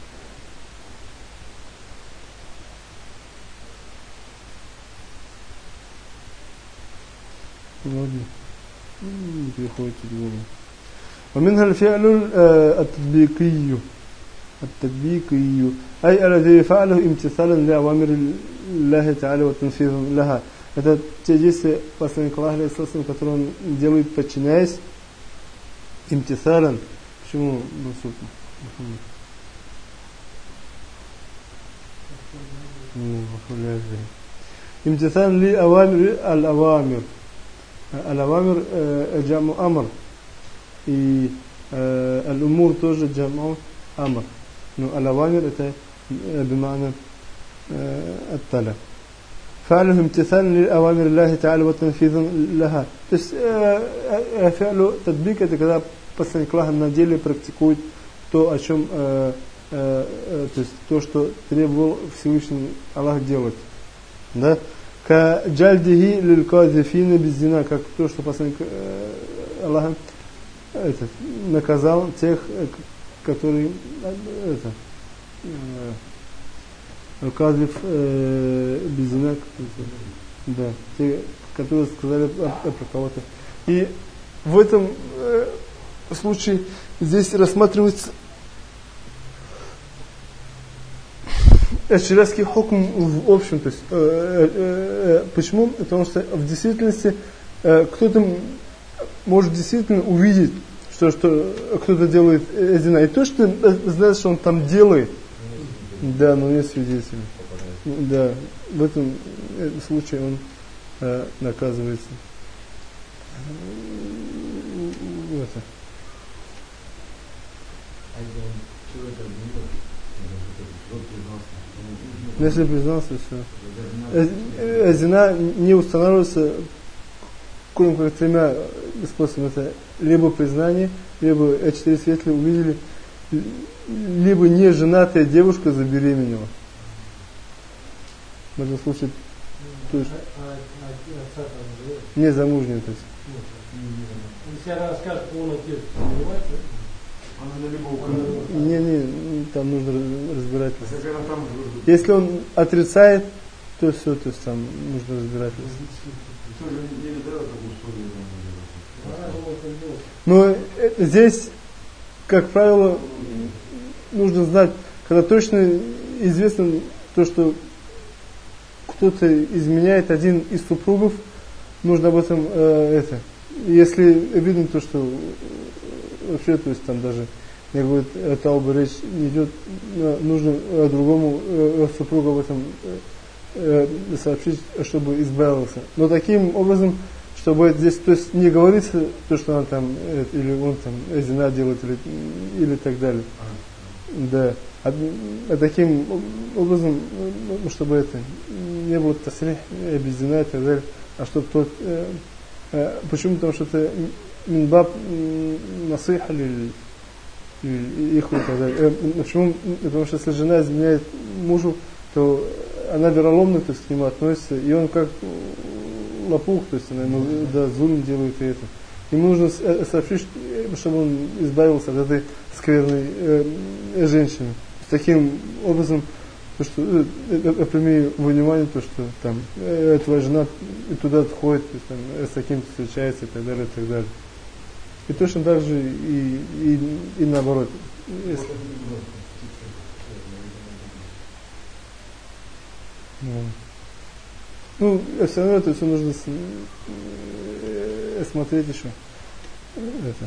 Ладно. Не приходит в голову. ومنها الفعل التطبيقي أي الذي يفعله امتثالا لأوامر الله تعالى وتنفيذا لها. Это те действия посланника Аллаха, которые он делает, подчиняясь имтисалан. Почему насук? امتثال لأوامر الأوامر الأوامر جمع أمر и الأمور тоже جمع أمر но الأوامر это بمعنى الطلب فعله امتثال لأوامر الله تعالى وتنفيذا لها. То есть فعل تطبيق это когда посланник Аллаха на деле практикует то, о чем то есть то, что требовал Всевышний Аллах делать. Да? Каджальдихи лилькадзифина беззина, как то, что посланник Аллаха наказал тех, которые алькадзиф беззина, да, те, которые сказали про кого-то. И в этом случае здесь рассматривается шариатский хукм в общем, то есть почему? Потому что в действительности кто-то может действительно увидеть, что кто-то делает зина, и то, что знает, что он там делает, да, но нет свидетелей. Да, в этом случае он наказывается. Это. Если признался, все. Зина не устанавливается, кроме как тремя способами. Это либо признание, либо 4 свидетеля увидели, либо неженатая девушка забеременела. В этом случае то есть, не замужняя. То есть. Если она скажет, что он отец, понимаете? Не, там нужно разбирательство. Если он отрицает, то все, то есть там нужно разбирательство. Но здесь, как правило, нужно знать, когда точно известно то, что кто-то изменяет один из супругов, нужно об этом если видно то, что вообще, то есть там даже я говорю, тауба речь не идет, нужно другому супругу об этом сообщить, чтобы избавился. Но таким образом, чтобы здесь, то есть не говорится то, что она там или он там зина делает или так далее. Да. А таким образом, чтобы это не было таслих, без зина и так далее, а чтобы тот почему? Потому что это минбаб насиха или их и так далее. Почему? Потому что если жена изменяет мужу, то она вероломна, то есть к нему относится, и он как лопух, то есть она ему зулм делает и это. Ему нужно сообщить, чтобы он избавился от этой скверной женщины. Таким образом, то, что прими внимание, то, что там твоя жена туда ходит, то есть, там, с таким встречается и так далее, и так далее. И точно так же и наоборот. Если... Ну, все равно это все нужно смотреть еще. Это.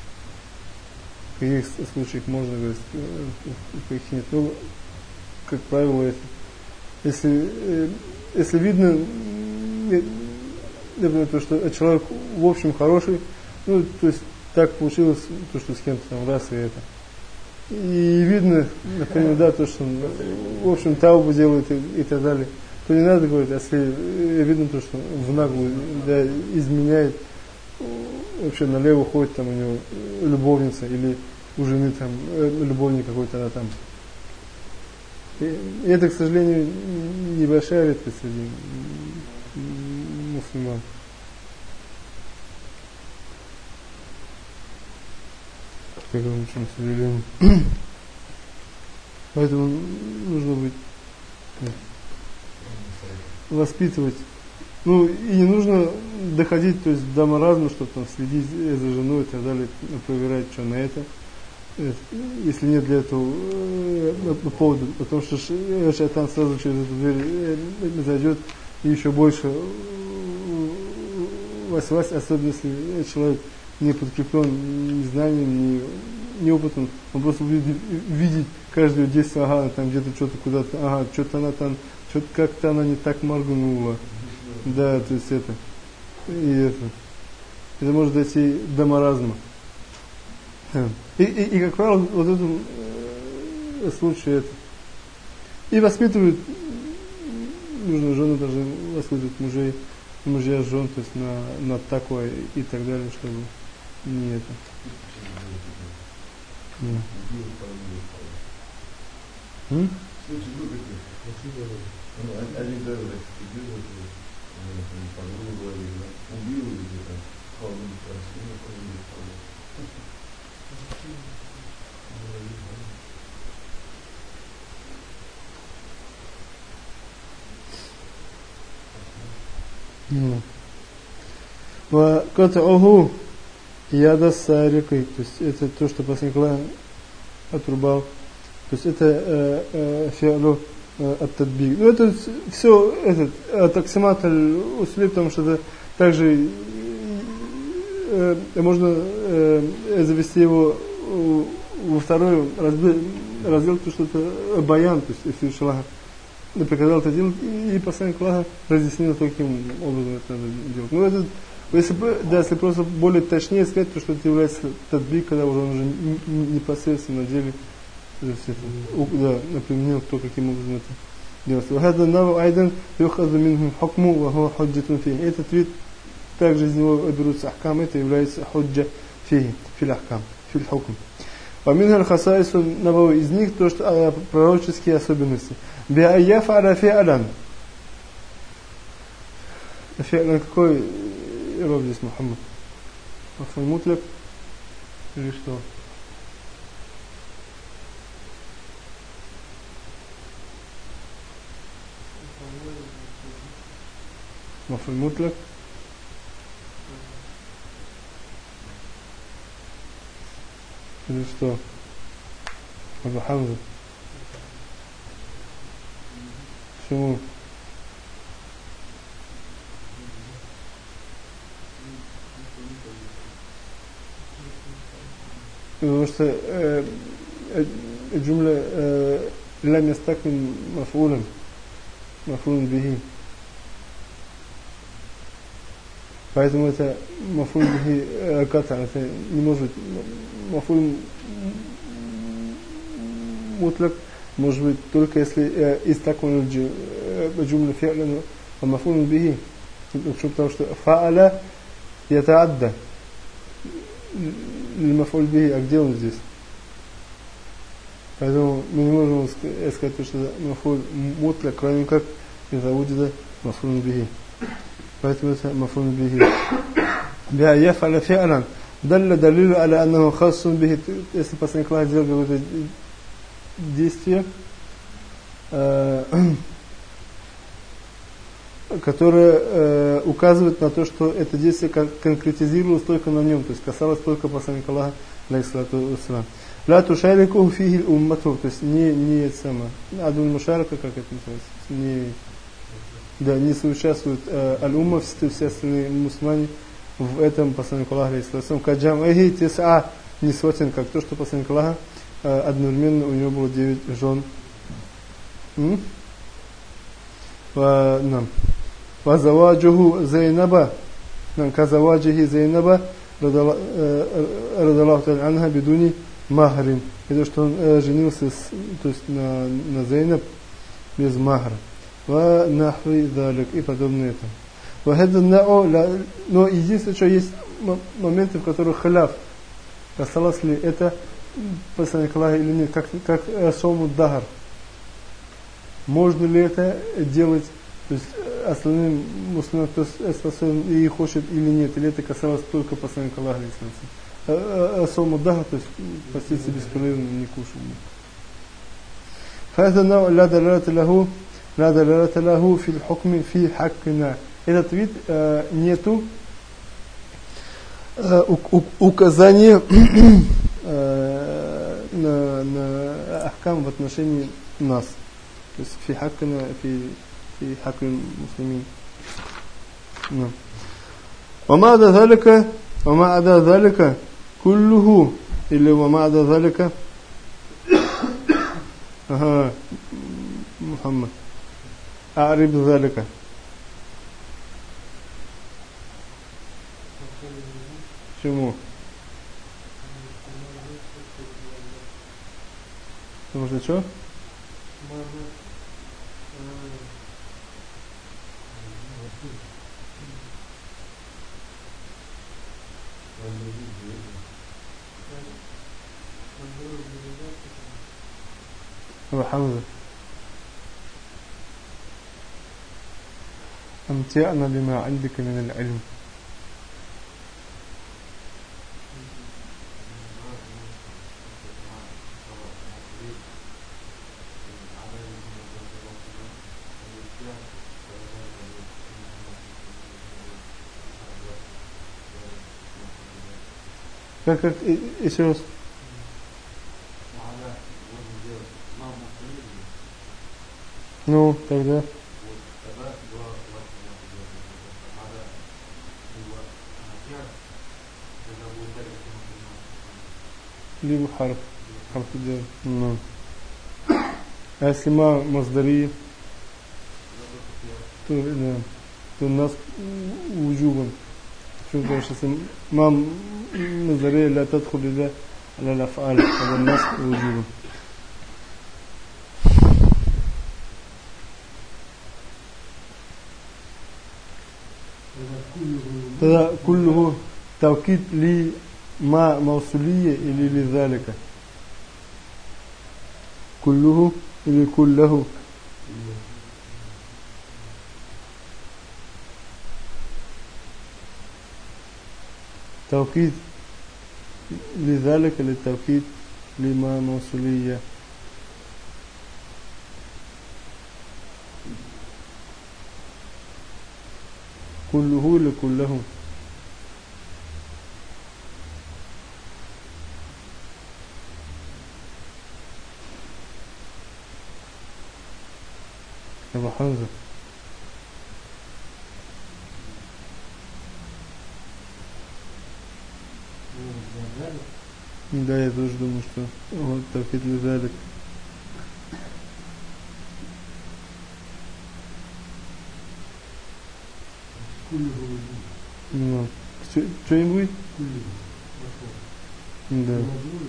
В каких случаях можно говорить, в каких нет. Ну, как правило, это. Если видно, то, что человек в общем хороший, ну, то есть так получилось, то, что с кем-то там раз и это. И видно, например, да, то, что он, в общем, таубу делает и так далее, то не надо говорить, если видно то, что в наглую, да, изменяет, вообще налево ходит, там у него любовница, или у жены там любовник какой-то, она там. И это, к сожалению, небольшая редкость среди мусульман. К огромнейшему сожалению. Поэтому нужно быть воспитывать. Ну и не нужно доходить, то есть до маразма, чтобы там следить за женой и так далее, проверять, что на это. Если нет для этого повода, потому что шайтан сразу через эту дверь зайдет и еще больше вась-вась, особенно если человек не подкреплен ни знанием, ни опытом, он просто будет видеть каждую действие, ага, там где-то что-то куда-то, ага, что-то она там, что-то как-то она не так моргнула. Да, то есть это. И это может дойти до маразма. И как правило, вот в этом случае это. И воспитывают, нужно жены даже воспитывать мужья жен, то есть на такое и так далее, чтобы не это. Один даже подругу говорили, убил или там холодным красивым, وقطعه يد السارق, то есть это то, что посланник отрубал, то есть это фиалу от-тадбиг. Ну это все этот таксимат аль-услиб, потому что это также можно завести его во второй раздел, то что это баян, то есть если шалах приказал это делать, и посланник Аллаха разъяснил, каким образом это надо делать. Ну это, если просто более точнее сказать, то что это является тадбик, когда уже он уже непосредственно на деле, да, например, кто каким образом это делает. وهذا النوع أيضا يؤخذ منه حكم وهو حجة فيه. Этот вид также из него берутся ахкам, это является худжа фи الأحكام, фи الحكم. ومنها الخصائص النبوي, из них то, что пророческие особенности. بأن يفعل فعلا. فعلا какой роб здесь Мухаммад? Мафуль мутлак или что? Мафуль мутлак. Или что? Абу Хамза. Почему? Потому что джумля лам ястакмил мафулан бихи. Поэтому это мафуль бихи ката, это не может быть мафуль мутлак, может быть только если истакмил джумля фи'лян мафулан бихи. Потому что фа'аля ятаадда المفعول به, а где он здесь? Поэтому мы не можем сказать, что мафуль мутля, кроме как это вуджида мафуль бихи. Поэтому это мафуль бихи. Биа яфаля фи'алан далля далилу аля аннаху хассун бихи. Если посланник Аллаха сделал какое-то действие, которое указывает на то, что это действие конкретизировалось только на нем, то есть касалось только посланника Аллаха, алейхиссалату вассалам. Ла тушарикуху фихи уммату, то есть не сама адуль мушарака, как это называется, не соучаствуют аль-умма, все остальные мусульмане в этом посланнику Аллаха, алейхиссалату, каджам эхи тиса нисватин, как то, что посланник Аллаха одновременно у него было 9 жен. Нам. وزواجه زينب كزواجه زينب رضي الله تعالى عنها بدون مهر. Это что он женился то есть на Зейнаб без махра. ونحو ذلك и подобное этому. وهذا النوع, но единственное, что есть моменты, в которых халяф, касалось ли это посланник Аллаха или нет, как сому дахар. Можно ли это делать, то есть остальным мусульманам, кто способен и хочет или нет, или это касалось только посланника Аллаха, а сому даха, то есть поститься беспрерывно, не кушать. هذا النوع لا دلالة له في الحكم في حقنا. Этот вид нету указания на ахкам в отношении нас. То есть في حقنا في حق المسلمين. وما عدا ذلك كله إلا وما عدا ذلك محمد أعرب ذلك. Чему? Потому что что? أبو حمزة أمتعنا بما عندك من العلم. Как еще раз? Ну, тогда. Либо харф делать. Ну. А если ма маздария, то у нас уджубан. شو قاش ما نظرية لا تدخل إلا على الأفعال على الناس وجوبا. هذا كله توكيد لما موصولية إلى لذلك كله إلى كله توكيد لذلك للتوكيد لما موصولية. كله لكله. أبو حمزة да, я тоже думаю, что вот توكيد لذلك. Ну, что-нибудь? Да.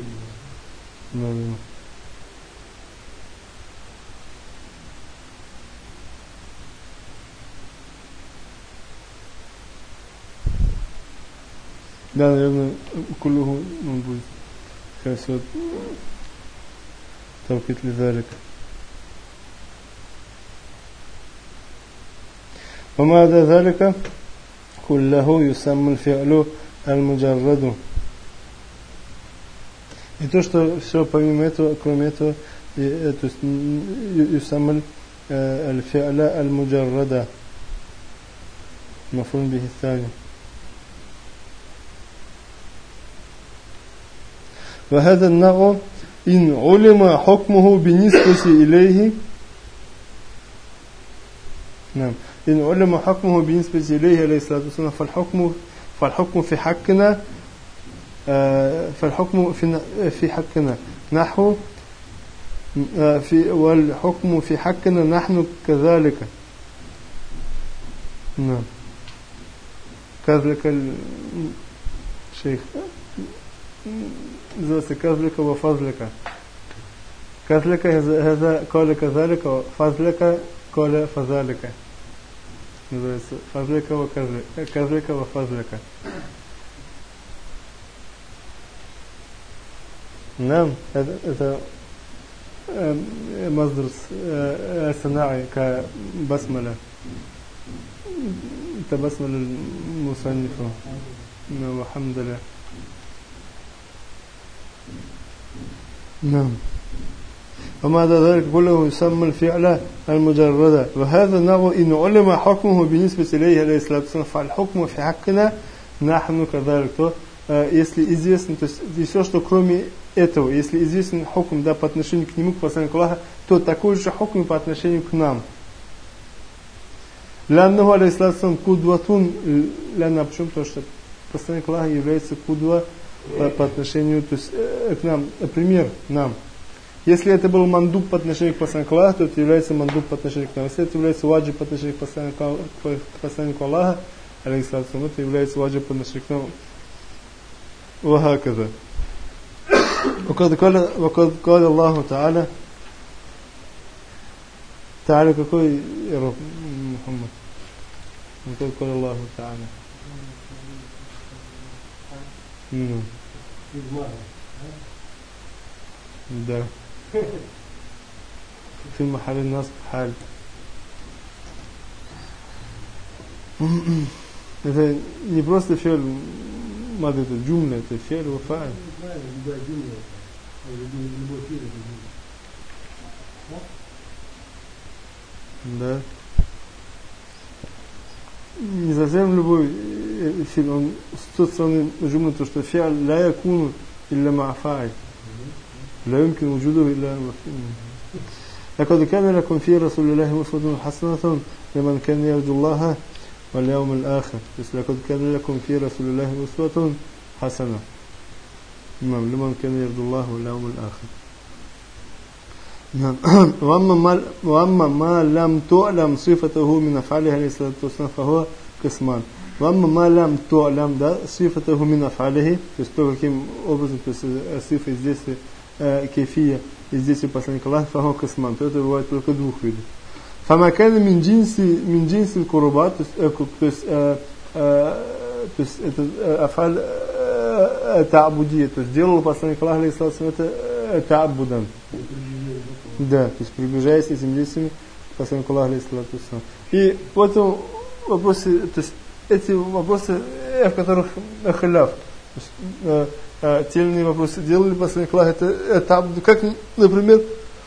Да, наверное, كله он будет. Сейчас توكيد لذلك. وما عدا ذلك كله يسمى الفعل المجرد. И то, что все помимо этого, кроме этого, то есть يسمى الفعل المجرد مفعول به الثاني. وهذا النوع إن علم حكمه بالنسبة إليه نعم إن علم حكمه بالنسبة إليه عليه الصلاة والسلام فالحكم في حقنا فالحكم في حقنا نحو والحكم في حقنا نحن كذلك. نعم كذلك الشيخ كذلك وفضلك. كذلك هذا قال كذلك وفضلك قال فذلك. فضلك وكذلك كذلك وفضلك. نعم هذا مصدر صناعي كبسملة. تبسم المصنف والحمد لله. نعم. ومع ذلك كله يسمى الفعل المجرد، وهذا النوع إن علم حكمه بالنسبة إليه عليه الصلاة والسلام فالحكم في حقنا نحن كذلك. То если известно, то есть все, что кроме этого, если известен хукм, да, по отношению к нему, к посланнику Аллаха, то такой же хукм по отношению к нам. Ляннаху алейхиссалам кудватун, лянна, почему? Потому что посланник Аллаха является кудва по отношению, то есть к нам, пример нам. Если это был мандуб по отношению к посланнику Аллаха, то это является мандуб по отношению к нам. Если это является ваджиб по отношению к посланнику Аллаха, алейхиссалам, это является ваджиб по отношению к нам. وهكذا. وقد قال الله تعالى تعالى какой роб Мухаммад. وقد قال الله تعالى. Да. في محل النصب حال. Это не просто фи'л мад, это джумля, это фи'л ва фа'иль. Да. Не совсем любой фи'л, он с той стороны джумля, то что фи'л ла якуну илля ма фа'иль. لا يمكن وجوده إلا مفهوم. لقد كان لكم في رسول الله أسوة حسنة لمن كان يرجو الله واليوم الآخر. لقد كان لكم في رسول الله أسوة حسنة لمن كان يرجو الله واليوم الآخر. وأما ما لم تعلم صفته من أفعاله عليه الصلاة والسلام فهو قسمان. وأما ما لم تعلم да, صفته من أفعاله, то есть то, каким образом, то есть цифры здесь кейфия и здесь посланник Аллаха, фахо касман, то это бывает только двух видов. Фамакана мин джинси курубат, то есть это афаль та'будия, то есть делал посланник Аллаха, это та'будан. Да, то есть приближаясь этим действием посланнику Аллаха. И в этом вопросе, то есть эти вопросы, в которых халяв, те или иные вопросы делали посланник Аллаха, это как, например,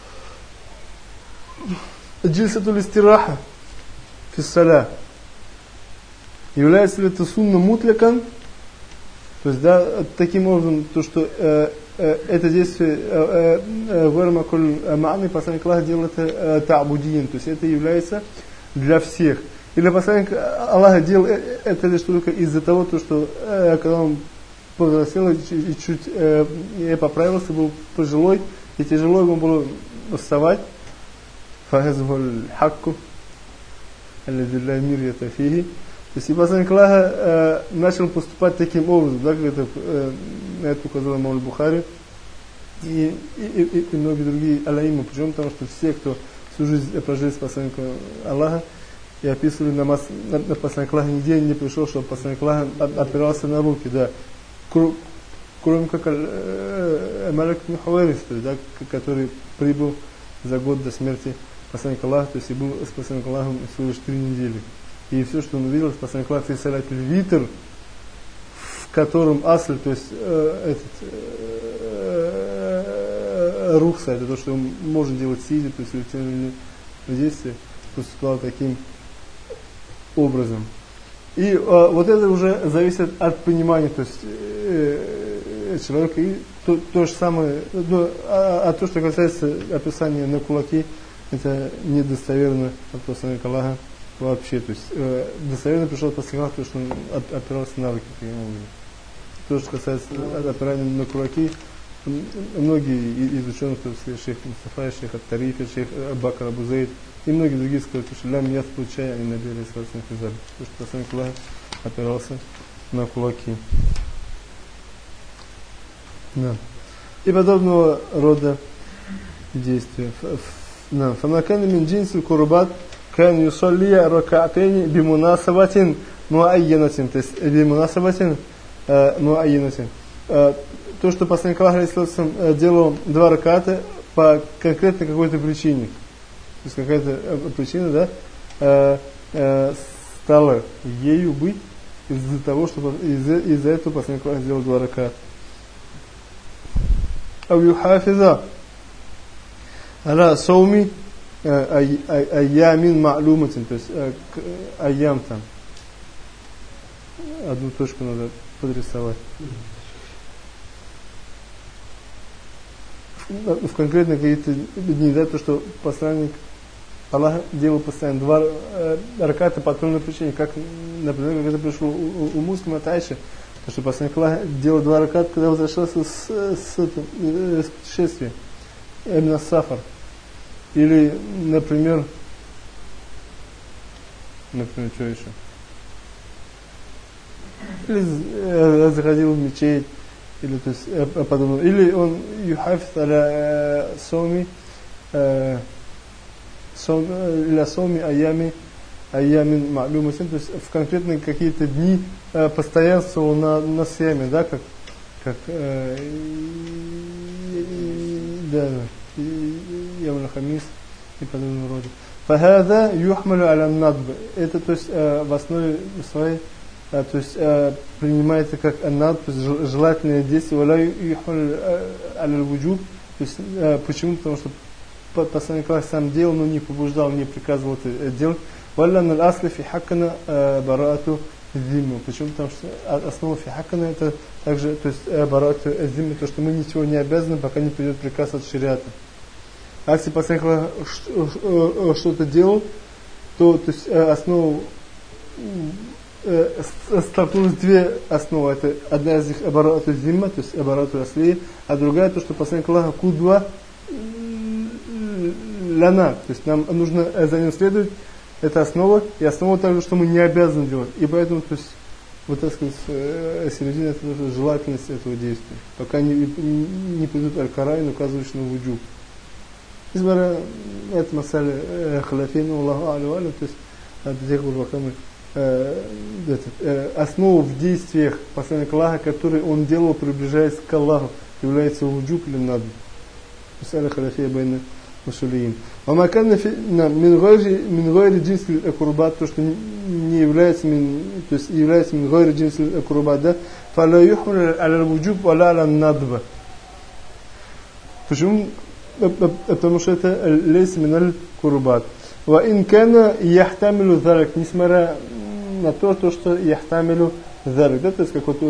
джильсатуль истираха фиссаля. Является ли это сунна мутлякан? То есть, да, таким образом, то, что это действие вармакуль ма'ни, посланник Аллаха делал это та'будиен, то есть это является для всех. Или посланник Аллаха делал это лишь только из-за того, что когда он подрастел и чуть поправился, был пожилой, и тяжело ему было вставать. Фахазбуль хакку, аллазилля мир ятафихи. То есть и посланник Аллаха начал поступать таким образом, да, как это указал имам Аль-Бухари и многие другие алаимы. Почему? Потому что все, кто всю жизнь прожили с посланником Аллаха и описывали намаз на посланника Аллаха, нигде не пришел, чтобы посланник Аллаха опирался на руки, да. Кроме как Малик ибн Хувайрис, да, который прибыл за год до смерти посланника Аллаха, то есть и был с посланником Аллахом всего лишь 3 недели. И все, что он увидел, с посланником Аллаха, салят витр, в котором асль, то есть рухса, это то, что он может делать сидя, то есть тем или иным действием, поступал таким образом. И вот это уже зависит от понимания, то есть человека. И то же самое, а то, что касается описания на кулаки, это недостоверно от посланника Аллаха вообще. То есть достоверно пришел посланник Аллаха, то, что он опирался на руки. То, что касается опирания на кулаки, многие из ученых, то есть шейх Мустафа, шейх Ат-Тарифи, шейх Бакр Абу Зейд и многие другие сказали, что лям яс получая, они набили сразу физаль. То, что посланник Аллаха опирался на кулаки. Да. И подобного рода действия. Фанакан мин джинсил курбат кан юсаллия ракатейни бимунасабатин муайянатин. То есть бимунасабатин муайянатин. То, что посланник Аллаха делал 2 раката по конкретной какой-то причине. То есть какая-то причина, да, стало ею быть из-за того, что из-за этого посланник Аллаха сделал 2 раката. Ау юхафиза аля сауми айямин ма'луматин, то есть айям там. Одну точку надо подрисовать. В конкретно какие-то дни, да, то, что посланник Аллах делал постоянно 2 раката по той причине, как, например, как это пришло у муслима Тайши, то, что посланник Аллах делал 2 раката, когда возвращался с путешествия, именно сафар. Или, например, что еще? Или заходил в мечеть, или, то есть, подобное. Или он юхафиз аля сауми или сауми айямин ма'луматин, то есть в конкретные какие-то дни постоянствовал на сияме, да, как да, явна хамис и подобного рода. Фахада юхмалю аля надб. Это, то есть, в основе своей, то есть принимается как аннад, то есть желательное действие, валя юхмалю аля вуджуб. То есть почему? Потому что посланник Аллаха сам делал, но не побуждал, не приказывал это делать. Валя наль асли фи хаккана бараату зимму. Почему? Потому что основа фи хаккана это также, то есть бараату зимму, то, что мы ничего не обязаны, пока не придет приказ от шариата. А если посланник Аллаха что-то делал, то есть основу столкнулись 2 основы. Это одна из них абарату зимма, то есть абарату асли, а другая то, что посланник Аллаха кудва ляна, то есть нам нужно за ним следовать. Это основа, и основа также, что мы не обязаны делать. И поэтому, то есть, вот так сказать, середина это желательность этого действия, пока не придут аль-карайн, указывающие на вуджуб. Несмотря на это масале халяфейна, Аллаху алю, то есть до тех пор, пока мы основу в действиях посланника Аллаха, который он делал, приближаясь к Аллаху, является вуджуб или надб. Масале халяфея байна усулиин. А маканна мин гайри джинс акурбат, то, что не является то есть является мин гайри джинс акурбат, да, фаля юхмал аля вуджуб валя аля надба. Почему? Потому что это лейс миналь курбат. Ва ин кана яхтамилу зарак, несмотря на то, что яхтамилу зарак, да, то есть как вот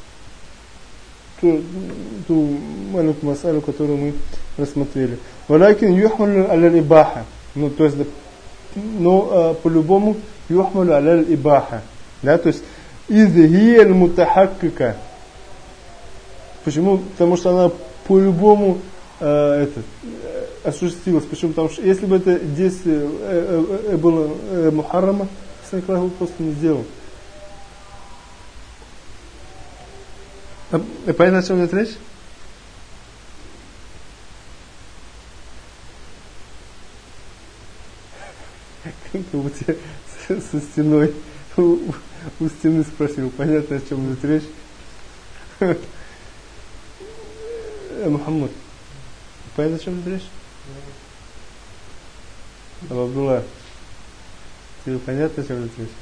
ту маленькую масалю, которую мы рассмотрели. Валакин юхмалю аля ибаха, ну то есть, но по-любому юхмалю аля ибаха, да, то есть изхия мутахаккика. Почему? Потому что она по-любому осуществилось. Почему? Потому что если бы это действие было мухаррама, посланник Аллаха просто не сделал. Понятно, о чем идет речь? Как будто со стеной у стены спросил. Понятно, о чем идет речь? Мухаммад, понятно, о чем идет речь? Абдулла, тебе понятно, о чем идет речь?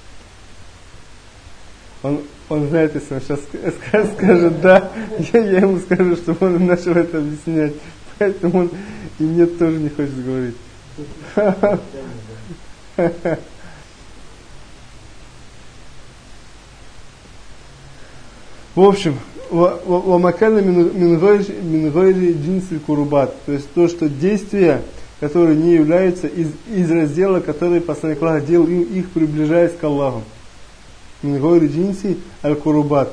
Он знает, если он сейчас скажет да, я ему скажу, чтобы он начал это объяснять. Поэтому он и мне тоже не хочет говорить. В общем, вамакана мингойри джинсель курубат, то есть то, что действия, которые не являются из раздела, который посланник Аллаха делал, их приближаясь к Аллаху. Мингойри джинси аль-курубат.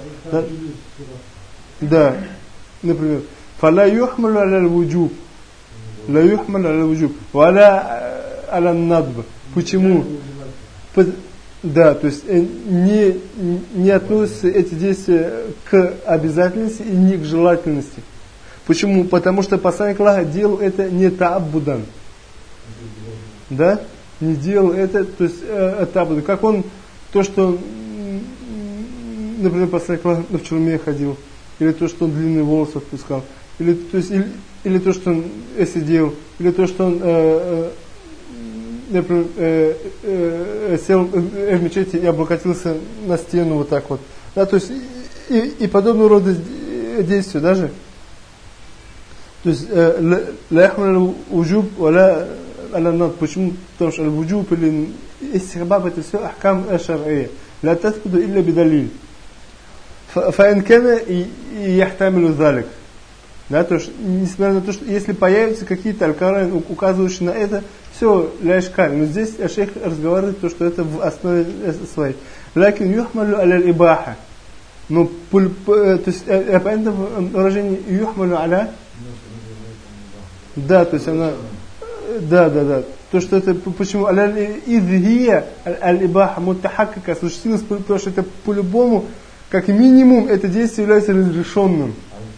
Да, например, фала юхмалу аля вуджуб, ла юхмалу аля вуджуб, валя аля надб. Почему? Да, то есть не относятся эти действия к обязательности и не к желательности. Почему? Потому что посланник Аллаха делал это не та'аббудан. Да? Не делал это, то есть та'аббудан. Как он, то, что, например, посланник Аллаха в чурме ходил, или то, что он длинные волосы отпускал, или то, что он сидел, или то, что он например, сел в мечети и облокотился на стену вот так вот. Да, то есть и подобного рода действия даже. То есть ла яхмалу уджуб вала аланат. Почему? Потому что аль-вуджуб или истихбаб это все ахкам шар'ия. لا تثبت إلا بدليل فإن كان يحتمل ذلك. Да, то есть, несмотря на то, что если появятся какие-то аль-Коран, указывающие на это, все, ляшкаль. Но здесь шейх разговаривает, то, что это в основе своей. Лакин юхмалю аля-ибаха. Но, то есть, понятно выражение юхмалю аля? Да, то есть она... Да. То, что это, почему? Аль-идхия, аль-ибаха, мутахакка, существенно, потому что это по-любому, как минимум, это действие является разрешенным.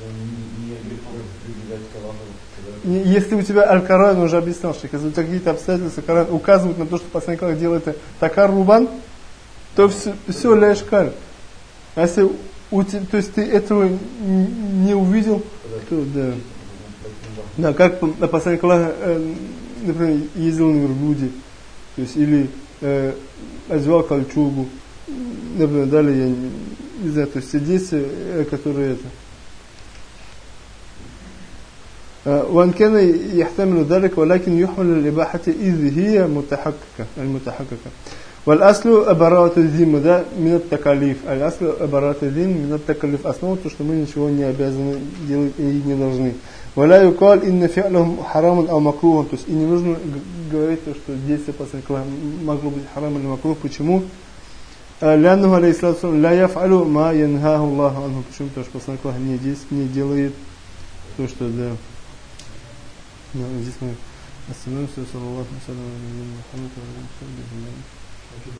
Если у тебя аль-Коран, уже объяснял, что если у тебя какие-то обстоятельства Коран указывают на то, что посланник Аллаха делает это такар-рубан, то все ляшкаль. А если то есть ты этого не увидел, то да. Да, как посланник Аллаха, например, ездил на верблюде, то есть или одевал кольчугу, например, далее, я не знаю, то есть все действия, которые это. وأن كان يحتمل ذلك ولكن يحمل الإباحة إذ هي المتحققة والأصل براءة الذمة ده من التكاليف الأصل براءة الذمة من التكاليف основа то что мы ничего не обязаны делать и не должны ولا يقال إن فعلهم حرام أو مكروه то есть и не нужно говорить то что действие посланника могло быть харам или макрух почему لأنه عليه الصلاة والسلام لا يفعل ما ينهاه الله عنه почему потому что посланник не делает то что да. Здесь мы остановимся. Саллаллаху алейхи ва саллям.